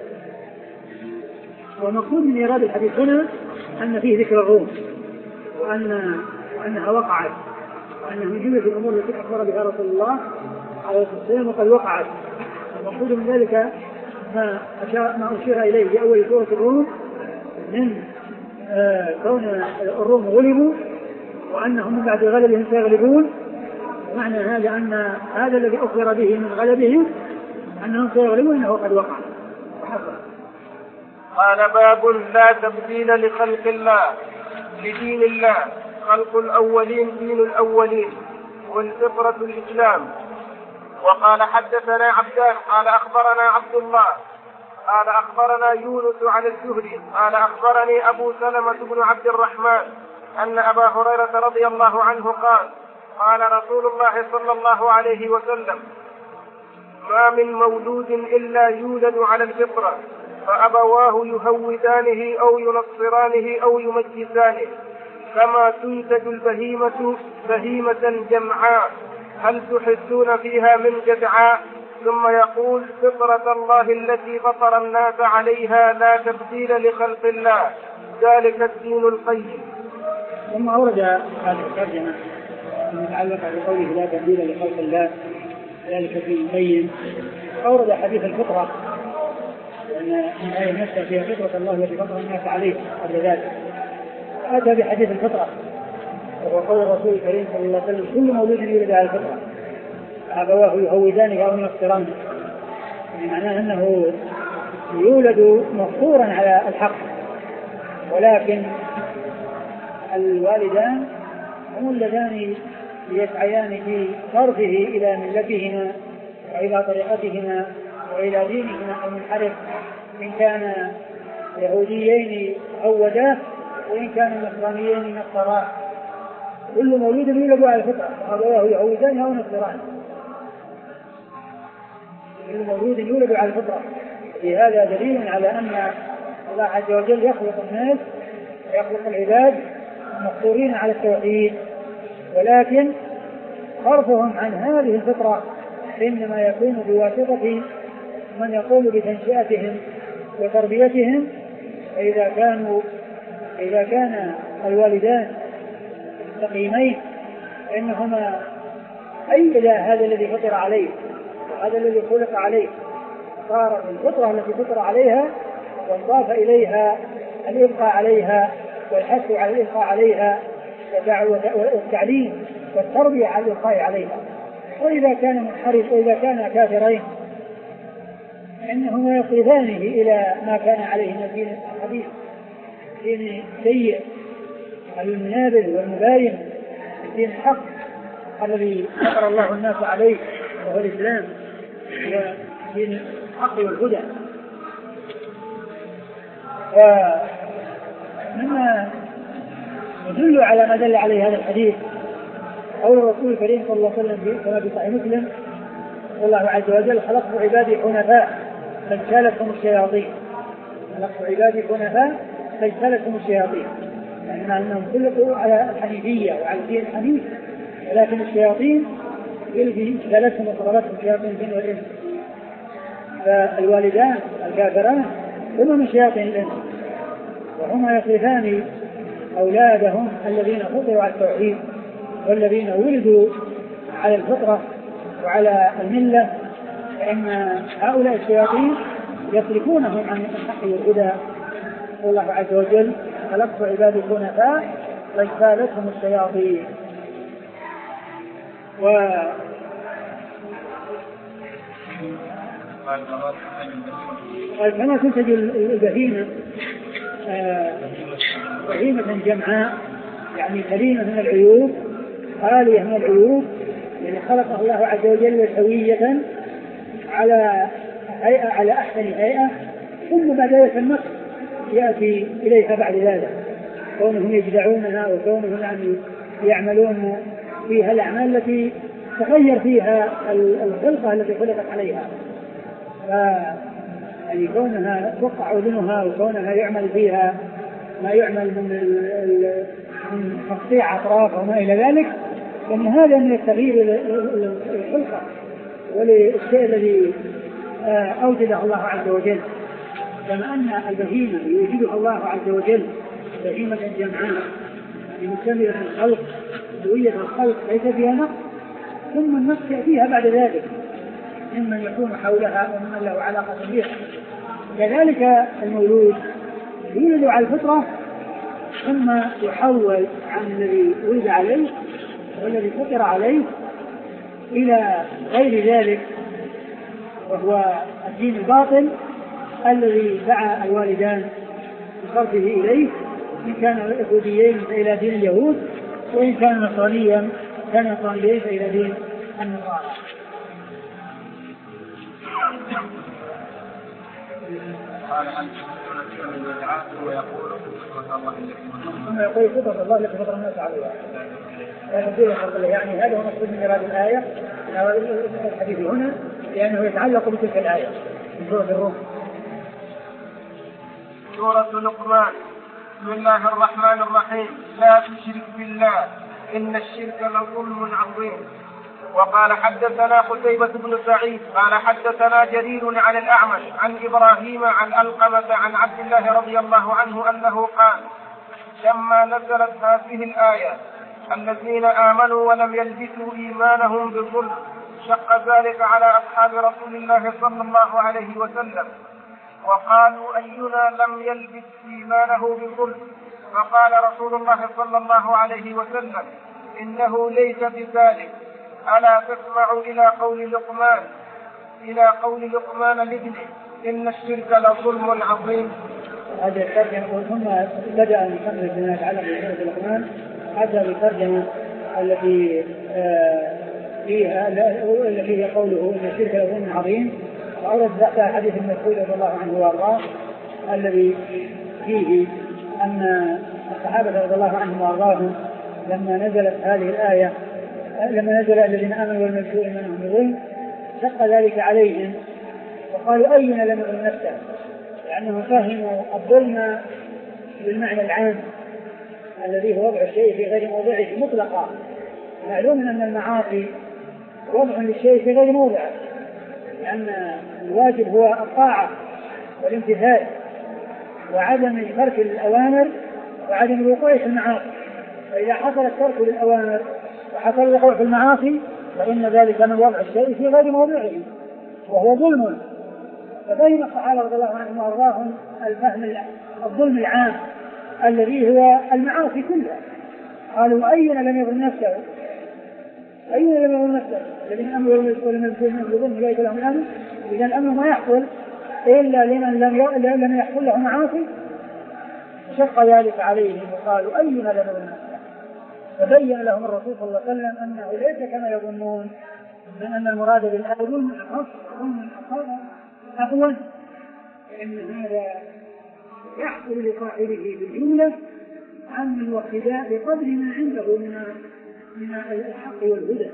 ومقصود من إيراد الحديث هنا أن فيه ذكر الروم، وأن وأنها وقعت، وأنها من جملة الأمور التي أخبر بها رسول الله عليه الصلاة والسلام وقد وقعت. المقصود من ذلك ما أشار ما أشير إليه في أول سورة الروم من آه كون الروم غلبوا وأنهم من بعد غلبهم سيغلبون. معنى هذا أن هذا الذي أخبر به من غلبهم أنهم سيغلبون أنه قد وقع وحصل. قال باب لا تبديل لخلق الله لدين الله، خلق الأولين دين الأولين والفطرة الإسلام. وقال حدثنا عبدان قال أخبرنا عبد الله قال أخبرنا يونس عن الزهري قال أخبرني أبو سلمة بن عبد الرحمن أن أبا هريرة رضي الله عنه قال قال رسول الله صلى الله عليه وسلم ما من مولود إلا يولد على الفطرة فأبواه يهودانه أو ينصرانه أو يمجسانه كما تنتج البهيمة بهيمة جمعاء هل تحسون فيها من جدعاء. ثم يقول فطرة الله التي فطر الناس عليها لا تبديل لخلق الله ذلك الدين القيم. ثم أورد هذه الترجمة المتعلقة بقوله لا تبديل لخلق الله ذلك الدين القيم، أورد حديث الفطرة لأن الآية نفسها فيها فطرة الله التي فطر الناس عليها قبل ذلك. أتى بحديث الفطرة وهو قول الرسول الكريم صلى الله عليه وسلم كل مولود يولد على الفطرة أبواه يهودانه أو ينصرانه، يعني معناه أنه يولد مفطورا على الحق، ولكن الوالدان هم اللذان يسعيان في صرفه إلى ملتهما وإلى طريقتهما وإلى دينهما المنحرف، إن كان يهوديين عوداه وإن كان نصرانيين نصراه. كل مولود يولد على الفطرة أبواه يهودان أو نصران، كل مولود يولد على الفطرة. في هذا دليل على أن الله عز وجل يخلق الناس ويخلق العباد مفطورين على التوحيد، ولكن صرفهم عن هذه الفطرة إنما يكون بواسطة من يقوم بتنشئتهم وتربيتهم. فإذا كانوا إذا كان الوالدان سقيمين إنهما أي إلى هذا الذي فطر عليه هذا الذي خلق عليه صار الفطرة التي فطر عليها وانضاف إليها الإبقاء عليها والحث على الإبقاء عليها والتعليم والتربية على الإبقاء عليها. وإذا كان منحرف وإذا كان كافرين إنهما يصرفانه إلى ما كان عليه من الدين الحديث، دين سيء المنابذ والمباين، الدين الحق الذي فطر الله الناس عليه وهو الإسلام ودين الحق والهدى. ومما يدل على ما دل عليه هذا الحديث قول الرسول الكريم صلى الله عليه وسلم كما في صحيح مسلم: والله عز وجل خلقت عبادي حنفاء فاجتالتهم الشياطين. خلقت عبادي حنفاء فاجتالتهم الشياطين، يعني أنهم خلقوا على الحنيفية وعلى الدين الحنيف، ولكن الشياطين التي اجتالتهم وطردتهم شياطين الجن والإنس. فالوالدان الكافران هما من شياطين الإنس، وهما يصرفان أولادهم الذين فطروا على التوحيد والذين ولدوا على الفطرة وعلى الملة، فإن هؤلاء الشياطين يصرفونهم عن الحق والهدى. والله عز وجل: خلقت عبادي حنفاء فاجتالتهم الشياطين. و قال: كما تنتج البهيمة بهيمة جمعاء، يعني سليمة من العيوب، خالية من العيوب، يعني خلقها الله عز وجل سوية على هيئة، على أحسن هيئة، ثم بعد ذلك النقص يأتي إليها بعد ذلك، كونهم يجدعونها وكونهم يعني يعملون فيها الأعمال التي تغير فيها الخلقة التي خلقت عليها. ف يعني كونها تقطع أذنها وكونها يعمل فيها ما يعمل من من تقطيع أطراف وما إلى ذلك، لأن هذا من التغيير الخلقة وللشيء الذي أوجده الله عز وجل. كما أن البهيمة يوجدها الله عز وجل بهيمة جمعاء مكتملة الخلق سوية الخلق ليس فيها نقص، ثم النقص يأتيها بعد ذلك ممن يكون حولها ومن له علاقة بها. كذلك المولود يولد على الفطرة ثم يحول عن الذي ولد عليه والذي فطر عليه إلى غير ذلك، وهو الدين الباطل الذي دعا الوالدان بصرفه إليه، إن كان يهوديين فإلى دين اليهود، وإن كان نصرانيا كان نصرانيين فإلى دين النصارى. قال: أن تكون العاقل ويقول ثم يقول فطرة الله التي فطر الناس عليها، يعني هذا هو مقصود من إرادة الآية الحديث هنا، لأنه يتعلق بتلك الآية من سورة الروم. سورة لقمان. بسم الله الرحمن الرحيم. لا تشرك بالله إن الشرك لظلم عظيم. وقال: حدثنا قتيبة بن سعيد قال حدثنا جرير عن الأعمش عن إبراهيم عن علقمة عن عبد الله رضي الله عنه أنه قال: لما نزلت هذه الآية: الذين آمنوا ولم يلبسوا إيمانهم بالظلم، شق ذلك على أصحاب رسول الله صلى الله عليه وسلم، وقالوا: أينا لم يلبس إيمانه بالظلم؟ فقال رسول الله صلى الله عليه وسلم: إنه ليس بذلك. ألا تسمع إلى قول لقمان إلى قول لقمان لابنه: إن الشرك لظلم عظيم. هذا الترجمة ثم بدأ المحرر بما يتعلق بسورة لقمان حتى بالترجمة التي فيها التي هي قوله: إن الشرك لظلم عظيم، وأورد تحتها حديث المسعود رضي الله عنه وارضاه الذي فيه أن الصحابة رضي الله عنهم وارضاهم لما نزلت هذه الآية لما نزل الذين آمنوا ولم يلبسوا إيمانهم بظلم شق ذلك عليهم، وقالوا: أينا لم يظلم نفسه، لأنهم فهموا الظلم بالمعنى العام الذي هو وضع الشيء في غير موضعه مطلقا. معلوم أن المعاصي وضع للشيء في غير موضعه، لأن الواجب هو الطاعة والامتثال وعدم ترك الأوامر وعدم الوقوع في المعاصي. فإذا حصل الترك للأوامر وحصل الوقوع في المعاصي فإن ذلك من وضع الشيء في غير موضعه وهو ظلم. فبين الصحابة رضي الله عنهم وارضاهم الفهم الظلم العام الذي هو المعاصي كلها. قالوا: أينا لم يظلم نفسه أينا لم يظلم نفسه الذين أمروا ولم يلبسوا إيمانهم بظلم أولئك لهم الأمن. إذا الأمر ما يحصل إلا لمن لم لم يحصل له معاصي شق ذلك عليهم وقالوا أينا لنا. فبين لهم الرسول صلى الله عليه وسلم أنه ليس كما يظنون من أن المراد بالآية أقوى، لأن هذا يحصل لصاحبه بالجملة عن الاقتداء بقدر ما عنده من من الحق والهدى،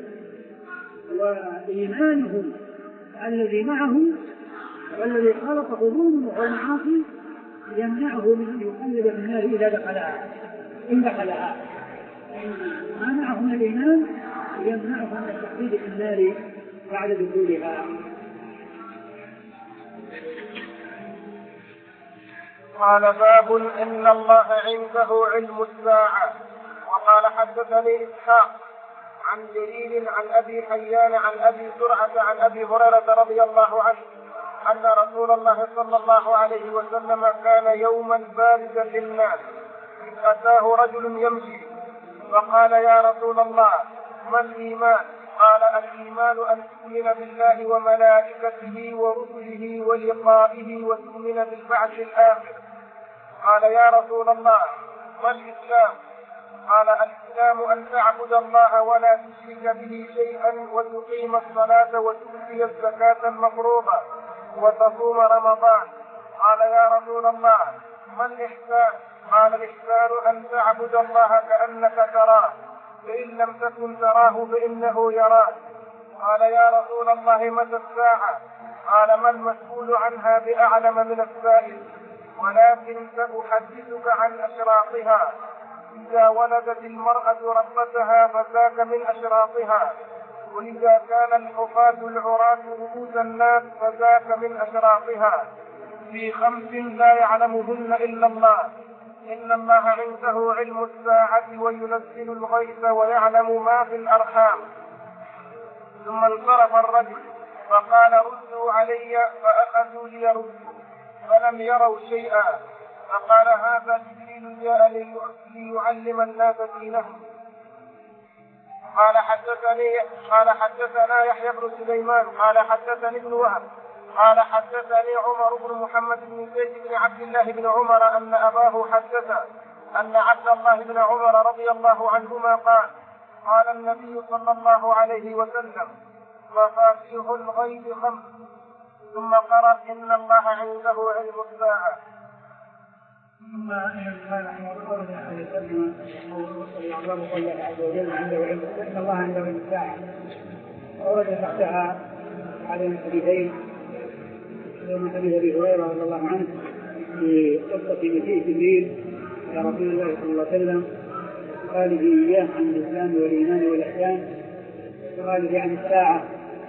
وإيمانه الذي معه والذي خلق ظلمه والمعاصي يمنعه من أن يقلب في النار إذا دخلها إن دخلها. ما معه من الإيمان يمنعه من التخليد في النار بعد دخولها. قال باب إن الله عنده علم الساعة. وقال حدثني إسحاق عن جرير عن أبي حيان عن أبي زرعة عن أبي هريرة رضي الله عنه أن رسول الله صلى الله عليه وسلم كان يوما بارزا للناس إذ أتاه رجل يمشي فقال يا رسول الله ما الإيمان؟ قال الإيمان أن تؤمن بالله وملائكته ورسله ولقائه وتؤمن بالبعث الآخر. قال يا رسول الله ما الإسلام؟ قال الإسلام أن تعبد الله ولا تشرك به شيئا وتقيم الصلاة وتؤتي الزكاة المفروضة وتصوم رمضان. قال يا رسول الله ما الإحسان؟ قال الإحسان أن تعبد الله كأنك تراه فإن لم تكن تراه فإنه يراك. قال يا رسول الله متى الساعة؟ قال ما المسؤول عنها بأعلم من السائل ولكن سأحدثك عن أشراطها. إذا ولدت المرأة ربتها فذاك من أشراطها، وإذا كان الحفاة العراة رؤوس الناس فذاك من أشراطها. في خمس لا يعلمهن إلا الله: إن الله عنده علم الساعة وينزل الغيث ويعلم ما في الأرحام. ثم انصرف الرجل فقال ردوا علي، فأخذوا ليردوا فلم يروا شيئا. فقال هذا جبريل جاء ليعلم الناس دينهم. قال حدثني قال حدثنا يحيى بن سليمان قال حدثني ابن وهب قال حدثني عمر بن محمد بن زيد بن عبد الله بن عمر أن أباه حدث أن عبد الله بن عمر رضي الله عنهما قال قال النبي صلى الله عليه وسلم مفاتيح الغيب خمس، ثم قرأ إن الله عنده علم الساعة. ثم إن الله عز وجل عنده علم إن الله عنده علم الساعة. أورد تحتها على الحديثين يوم حديث أبي هريرة رضي الله عنه في قصة مجيء جبريل إلى رسول الله صلى الله عليه وسلم قال به إياه عن الإسلام والإيمان والإحسان وقال به عن الساعة.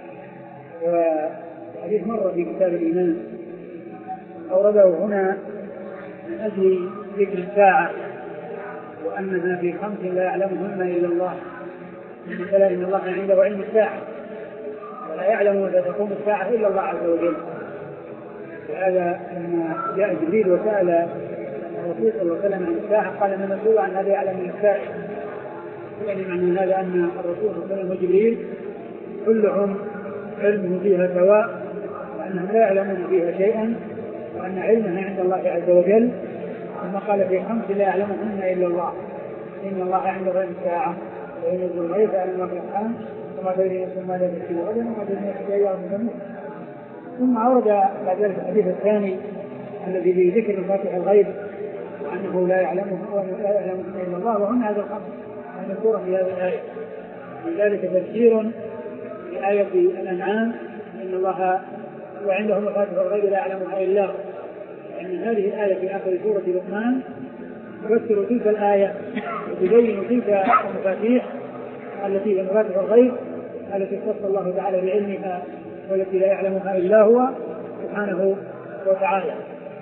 وحديث مرة في كتاب الإيمان أورده هنا من أجل ذكر الساعة وأنها في خمس لا يعلمهن إلا الله. مثلا إن الله عنده علم الساعة ولا يعلم متى تقوم الساعة إلا الله عز وجل. وهذا لما جاء جبريل وسأل الرسول صلى الله عليه وسلم عن الساعة قال من مسؤول عن هذا يعلم من الساعة. يعني معنى هذا أن الرسول صلى الله عليه وسلم وجبريل كلهم علمه فيها سواء وأنهم لا يعلمون فيها شيئا وأن علمها عند الله عز وجل. ثم قال في خمس لا يعلمهن إلا الله: إن الله عنده علم الساعة وينزل الغيث على ما في الأرحام وما تدري نفس ماذا تكسب غدا وما تدري نفس أيام تموت. ثم أورد بعد ذلك الحديث الثاني الذي في ذكر مفاتيح الغيب وأنه لا يعلمه ولا يعلمه إلا الله، وهن هذا الخمس المذكورة في هذه الآية. من ذلك تفسير لآية الأنعام: إن الله وعنده مفاتيح الغيب لا يعلمها إلا هو. لأن هذه الآية في آخر سورة لقمان تفسر تلك الآية وتبين تلك المفاتيح التي هي مفاتيح الغيب التي اختص الله تعالى بعلمها والتي لا يعلمها إلا هو سبحانه وتعالى.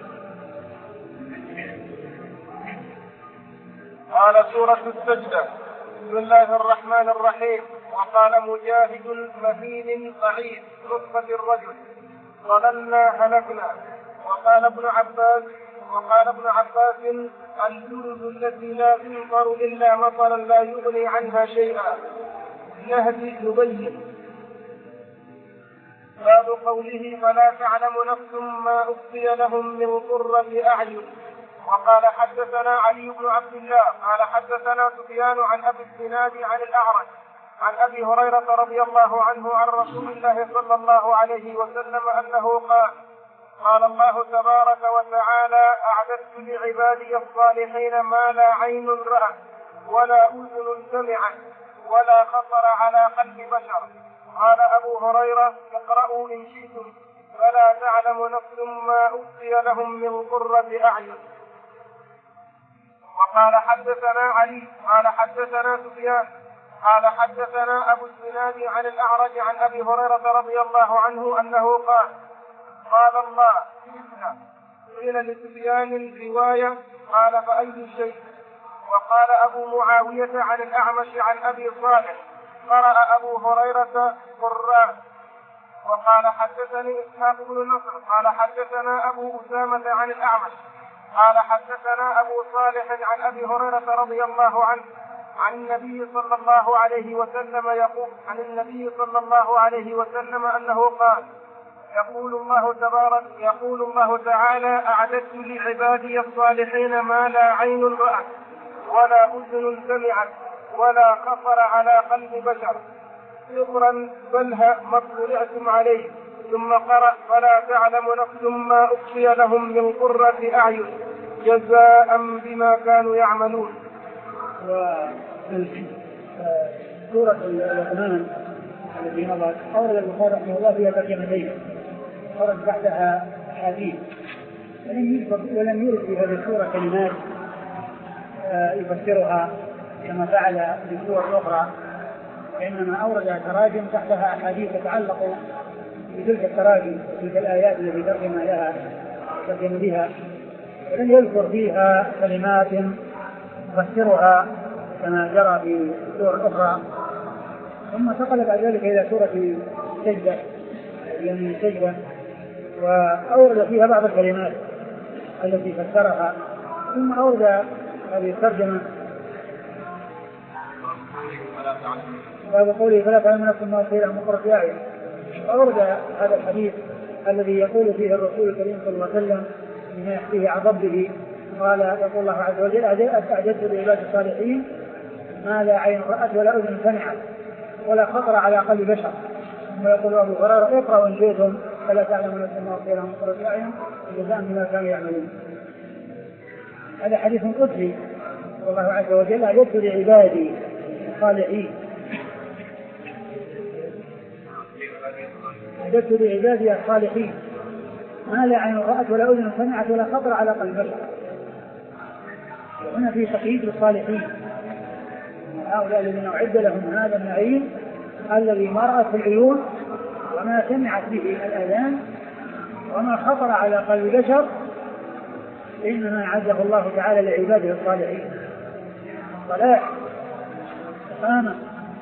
قال سورة السجدة: بسم الله الرحمن الرحيم. وقال مجاهد مهين ضعيف رتبة الرجل: ضللنا هلكنا. وقال ابن عباس وقال ابن عباس الجلد التي لا تنظر إلا مطرا لا يغني عنها شيئا. يهدي يبين. باب قوله فلا تعلم نفس ما أخفي لهم من قرة أعين. وقال حدثنا علي بن عبد الله قال حدثنا سفيان عن أبي الزناد عن الأعرج عن أبي هريرة رضي الله عنه عن رسول الله صلى الله عليه وسلم أنه قال قال الله تبارك وتعالى أعددت لعبادي الصالحين ما لا عين رأت ولا أذن سمعت ولا خطر على قلب بشر. قال أبو هريرة اقرأوا إن شئتم فلا تعلم نفس ما أخفي لهم من قرة أعين. وقال حدثنا علي قال حدثنا سفيان قال حدثنا أبو الزناد عن الأعرج عن أبي هريرة رضي الله عنه أنه قال قال الله مثله. قيل لسفيان رواية قال فأي شيء. وقال أبو معاوية عن الأعمش عن أبي صالح قرأ أبو هريرة قراء. وقال حدثني إسحاق بن نصر قال حدثنا أبو أسامة عن الأعمش قال حدثنا أبو صالح عن أبي هريرة رضي الله عنه عن النبي صلى الله عليه وسلم يقول عن النبي صلى الله عليه وسلم أنه قال يقول الله تبارك يقول الله تعالى أعددت لعبادي الصالحين ما لا عين رأت ولا أذن سمعت ولا خطر على قلب بشر صغرا بلها ما اطلعتم عليه. ثم قرأ فلا تعلم نفس ما أخفي لهم من قرة أعين جزاء بما كانوا يعملون. سورة لقمان التي مضت أورد البخاري رحمه الله فيها ترجمتين ورد بعدها حديث ولم يرد في هذه السورة كلمات يفسرها كما فعل في السور الأخرى، وإنما أورد تراجم تحتها أحاديث تتعلق بتلك التراجم وتلك الآيات التي ترجم لها ترجم بها، ولم يذكر فيها كلمات تفسرها كما جرى في السور الأخرى. ثم انتقل بعد ذلك إلى سورة السجدة يعني السجدة وأورد فيها بعض الكلمات التي فسرها، ثم أورد هذه الترجمة باب قوله فلا تعلم نفس ما أخفي لهم من قرة أعين. أورد هذا الحديث الذي يقول فيه الرسول الكريم صلى الله عليه وسلم بما يحكيه عن ربه قال يقول الله عز وجل أعددت لعباد الصالحين ما لا عين رأت ولا أذن سمعت ولا خطر على قلب بشر. ثم يقول أبو هريرة اقرأوا إن شئتم فلا تعلم نفس ما أخفي لهم من قرة أعين جزاء بما كانوا يعملون. هذا حديث قدسي والله عز وجل أعددت لعبادي الصالحين أعددت لعبادي الصالحين ما لا عين رأت ولا أذن سمعت ولا خطر على قلب بشر. هنا في تقييد للصالحين هؤلاء الذين أعد لهم هذا النعيم الذي ما رأت العيون وما سمعت به الآذان وما خطر على قلب بشر، إنما أعده الله تعالى لعباده الصالحين. الصلاح استقامة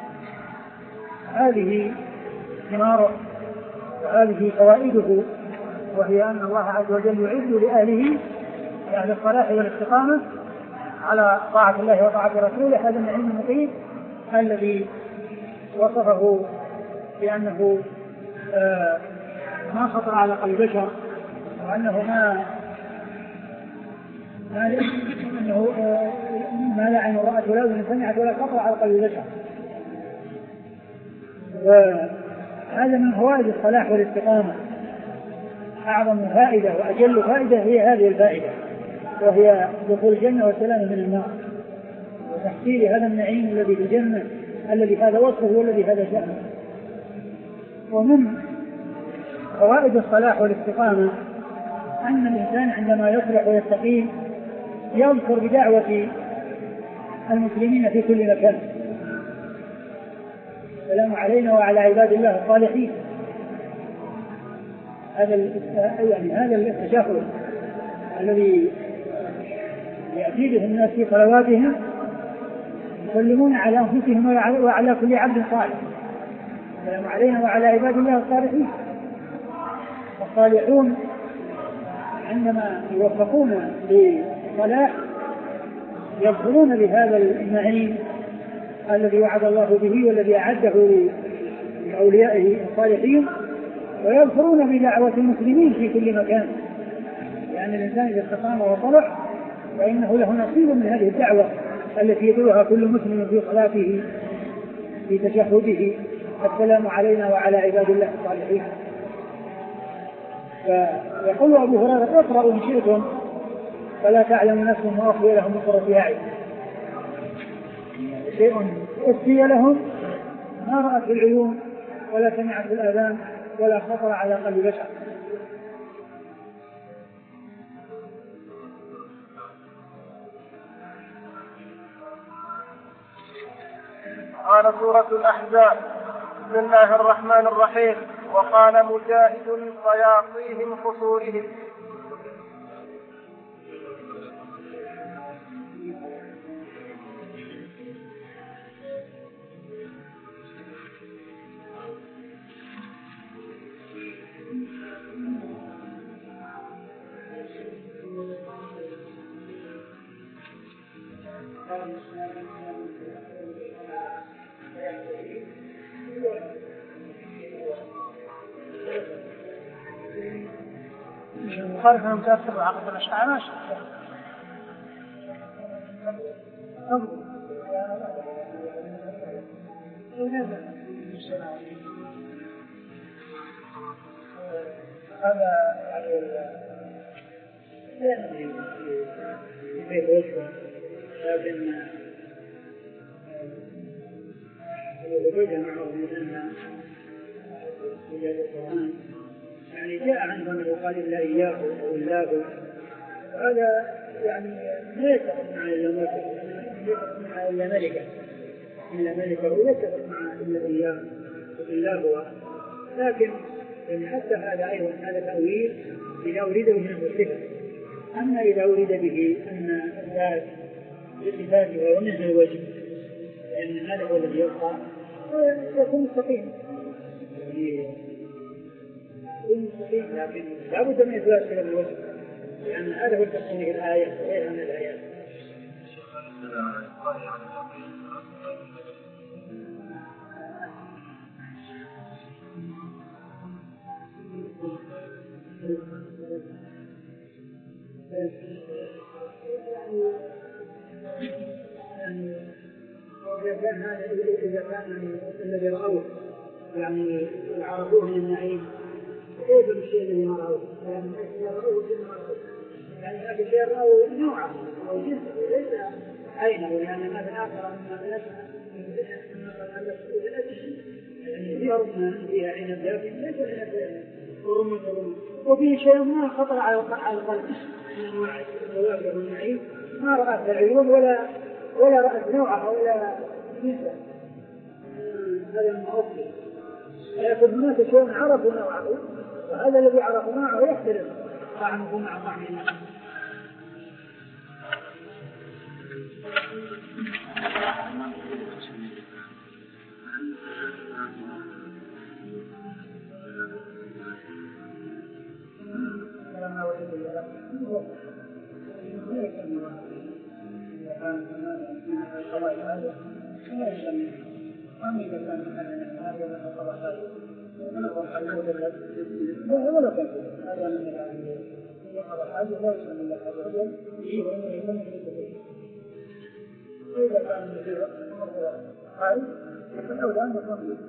هذه ثماره وهذه فوائده، وهي أن الله عز وجل يعد لأهله لأهل الصلاح والاستقامة على طاعة الله وطاعة رسوله هذا النعيم المقيم الذي وصفه بأنه آه ما خطر على قلب بشر، وأنه ما ما, أنه آه ما لا عين رأت ولا أذن سمعت ولا خطر على قلب بشر. وهذا من فوائد الصلاح والاستقامة. أعظم فائدة وأجل فائدة هي هذه الفائدة، وهي دخول الجنة والسلام من النار وتحصيل هذا النعيم الذي في الجنة الذي هذا وصفه والذي هذا شأنه. ومن فوائد الصلاح والاستقامة أن الإنسان عندما يصلح ويستقيم يذكر بدعوة المسلمين في كل مكان السلام علينا وعلى عباد الله الصالحين. هذا يعني هذا التشهد الذي يأتي به الناس في صلواتهم يسلمون على أنفسهم وعلى كل عبد صالح السلام علينا وعلى عباد الله الصالحين. الصالحون عندما يوفقون للصلاح يظهرون بهذا النعيم الذي وعد الله به والذي أعده لأوليائه الصالحين، ويظفرون بدعوة المسلمين في كل مكان، لأن الإنسان إذا استقام وصلح فإنه له نصيب من هذه الدعوة التي يدعوها كل مسلم في صلاته في تشهده: السلام علينا وعلى عباد الله الصالحين. فيقول أبو هريرة: اقرأوا إن شئتم فلا تعلم نفس ما أخفي لهم من قرة أعين. شيء أخفي لهم ما رأت في العيون ولا سمعت في الآذان ولا خطر على قلب بشر. قال سورة الأحزاب: بسم الله الرحمن الرحيم. وقال مجاهد: صياصيهم خصورهم. خارج من متأثر بعقد الأشعار ماشي. هذا يعني في وجهه، لكن وجد معه مثلنا وجد القرآن يعني جاء عندهم يقال إلا إياه أو الله، هذا يعني ليس مع إلا ملكة مع إلا ملكة إلا ملكة وليس مع إلا إياه إلا هو. لكن يعني حتى هذا أيضا هذا تأويل إذا أريد به الصفة. أما إذا أريد به أن الذات بصفاته ومثل الوجه لأن هذا هو الذي يبقى يكون مستقيم مستقيم، لكن لا بد من إثبات كلام الوجه لأن هذا هو تفسير الآية غير من الآيات. إذا كان هذا إذا كان الذي رأوه يعني عرفوه من النعيم كيف الشيء الذي ما رأوه؟ يعني رأوه شيء ما رأوه، يعني هذا الشيء رأوه نوعه أو جنسه ليس عينه، لأن هذا الآخر مما نسمع يعني فيها رمى فيها عين الذات ليس عين ورمى ورمى، وفيه شيء ما خطر على القلب من أنواع الزواج والنعيم ما رأت العيون ولا ولا رأت نوعها ولا جنسه. هذا المعطل. لكن هناك شيء عرفوا نوعه وهذا الذي عرفوا نوعه يختلف طعمه مع طعمه. أما إذا كان من هذا من الطبقات ونقول حلوه لا ولا كان هذا من الطبقات لا يسمى إلا هذا وإنه يكون في وإذا كان من الطبقات هاي فالأولى أن يكون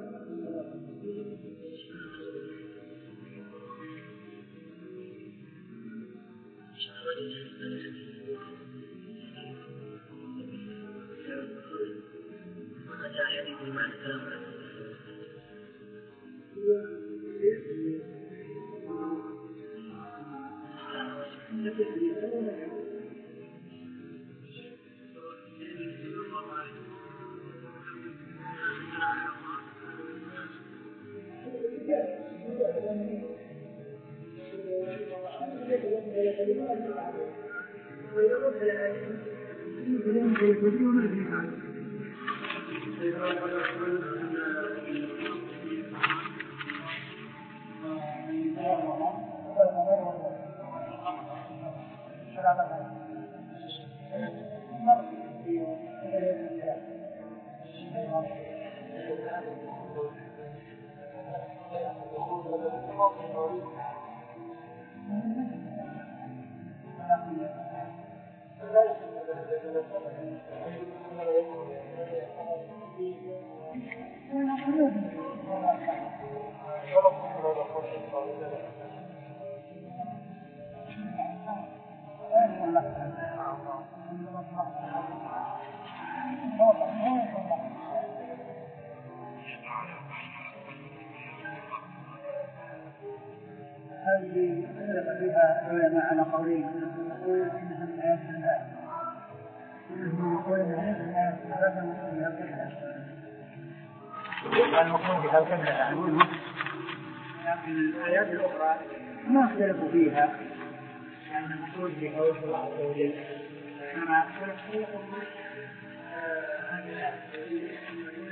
هذه اختلف فيها العلماء على قولين، يقول انها من ايات الله، ومنهم يقول انها ليست من ايات الله بل من ايات القبله. المقصود بها القبله يعني، لكن الايات الاخرى ما اختلفوا فيها، يعني المقصود بها وجه الله عز وجل كما اختلفوا هذه الايات.